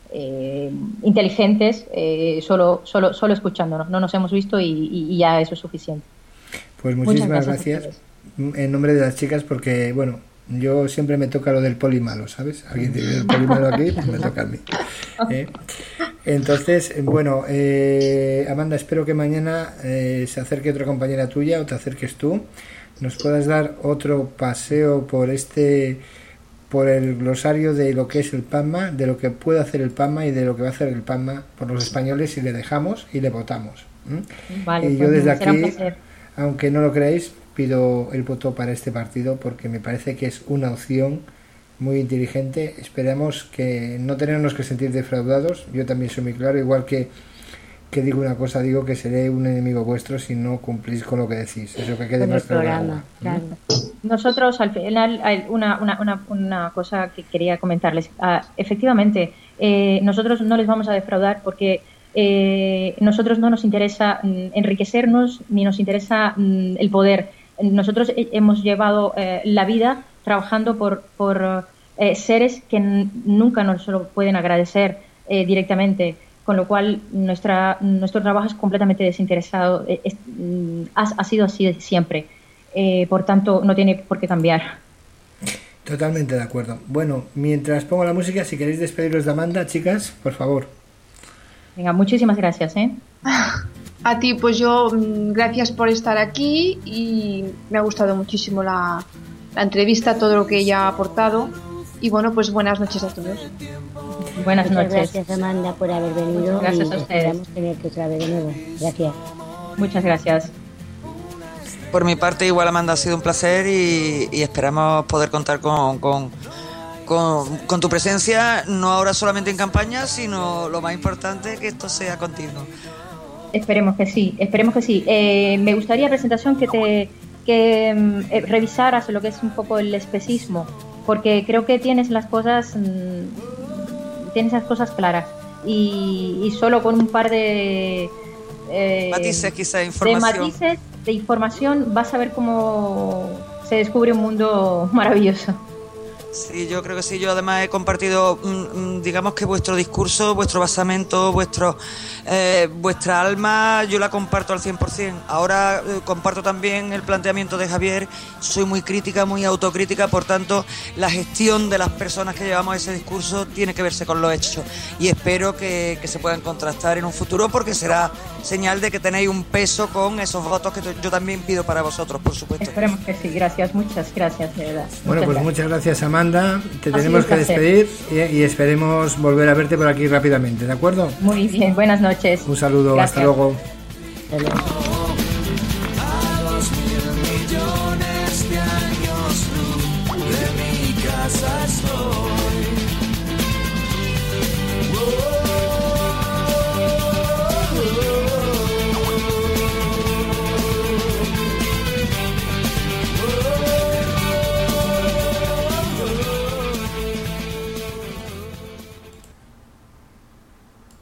E: Eh, inteligentes eh, solo, solo, solo escuchándonos. No nos hemos visto y, y, y ya eso es suficiente.
C: Pues muchísimas gracias, gracias en nombre de las chicas, porque bueno, yo siempre me toca lo del poli malo, ¿sabes? Alguien tiene el poli malo aquí, pues me toca a mí. ¿eh? Entonces, bueno, eh, Amanda, espero que mañana eh, se acerque otra compañera tuya o te acerques tú, nos puedas dar otro paseo por este por el glosario de lo que es el PACMA, de lo que puede hacer el PACMA y de lo que va a hacer el PACMA por los españoles si le dejamos y le votamos. ¿Mm? Vale, y yo pues desde aquí, aunque no lo creáis, pido el voto para este partido porque me parece que es una opción muy inteligente. Esperamos que no tenernos que sentir defraudados. Yo también soy muy claro, igual que que digo una cosa, digo que seré un enemigo vuestro si no cumplís con lo que decís. Eso que quede más claro.
E: Claro. Nosotros, al final, hay una, una, una, una cosa que quería comentarles. Uh, efectivamente, eh, nosotros no les vamos a defraudar porque eh, nosotros no nos interesa mm, enriquecernos ni nos interesa mm, el poder. Nosotros hemos llevado eh, la vida trabajando por, por eh, seres que n- nunca nos lo pueden agradecer eh, directamente. Con lo cual nuestra, nuestro trabajo es completamente desinteresado, es, es, ha, ha sido así siempre, eh, por tanto no tiene por qué cambiar.
C: Totalmente de acuerdo. Bueno, mientras pongo la música, si queréis despediros de Amanda, chicas, por favor.
E: Venga, muchísimas gracias. ¿eh?
B: A ti, pues yo, gracias por estar aquí y me ha gustado muchísimo la, la entrevista, todo lo que ella ha aportado y bueno, pues buenas noches a todos.
E: Buenas
D: Muchas
E: noches.
D: Gracias, Amanda, por haber venido.
E: Gracias
D: y
E: a ustedes.
D: Esperamos tenerte otra vez de nuevo. Gracias.
E: Muchas gracias.
H: Por mi parte, igual, Amanda, ha sido un placer y, y esperamos poder contar con, con, con, con tu presencia, no ahora solamente en campaña, sino lo más importante, que esto sea continuo.
E: Esperemos que sí, esperemos que sí. Eh, me gustaría, presentación, que te que eh, revisaras lo que es un poco el especismo, porque creo que tienes las cosas... Mmm, tienes las cosas claras y, y solo con un par de eh,
H: matices, quizá, de información.
E: de matices de información vas a ver cómo se descubre un mundo maravilloso.
H: Sí, yo creo que sí. Yo además he compartido, mmm, digamos que vuestro discurso, vuestro basamento, vuestro, eh, vuestra alma, yo la comparto al cien por ciento. Ahora eh, comparto también el planteamiento de Javier. Soy muy crítica, muy autocrítica, por tanto, la gestión de las personas que llevamos ese discurso tiene que verse con los hechos. Y espero que, que se puedan contrastar en un futuro porque será señal de que tenéis un peso con esos votos que yo también pido para vosotros, por supuesto.
E: Esperemos que sí. Gracias, muchas gracias, de verdad.
C: Bueno,
E: muchas
C: pues
E: gracias.
C: muchas gracias, Amanda. Te tenemos que despedir y, y esperemos volver a verte por aquí rápidamente, ¿de acuerdo?
E: Muy bien, buenas noches.
C: Un saludo,
E: gracias.
C: hasta luego.
D: Hasta luego.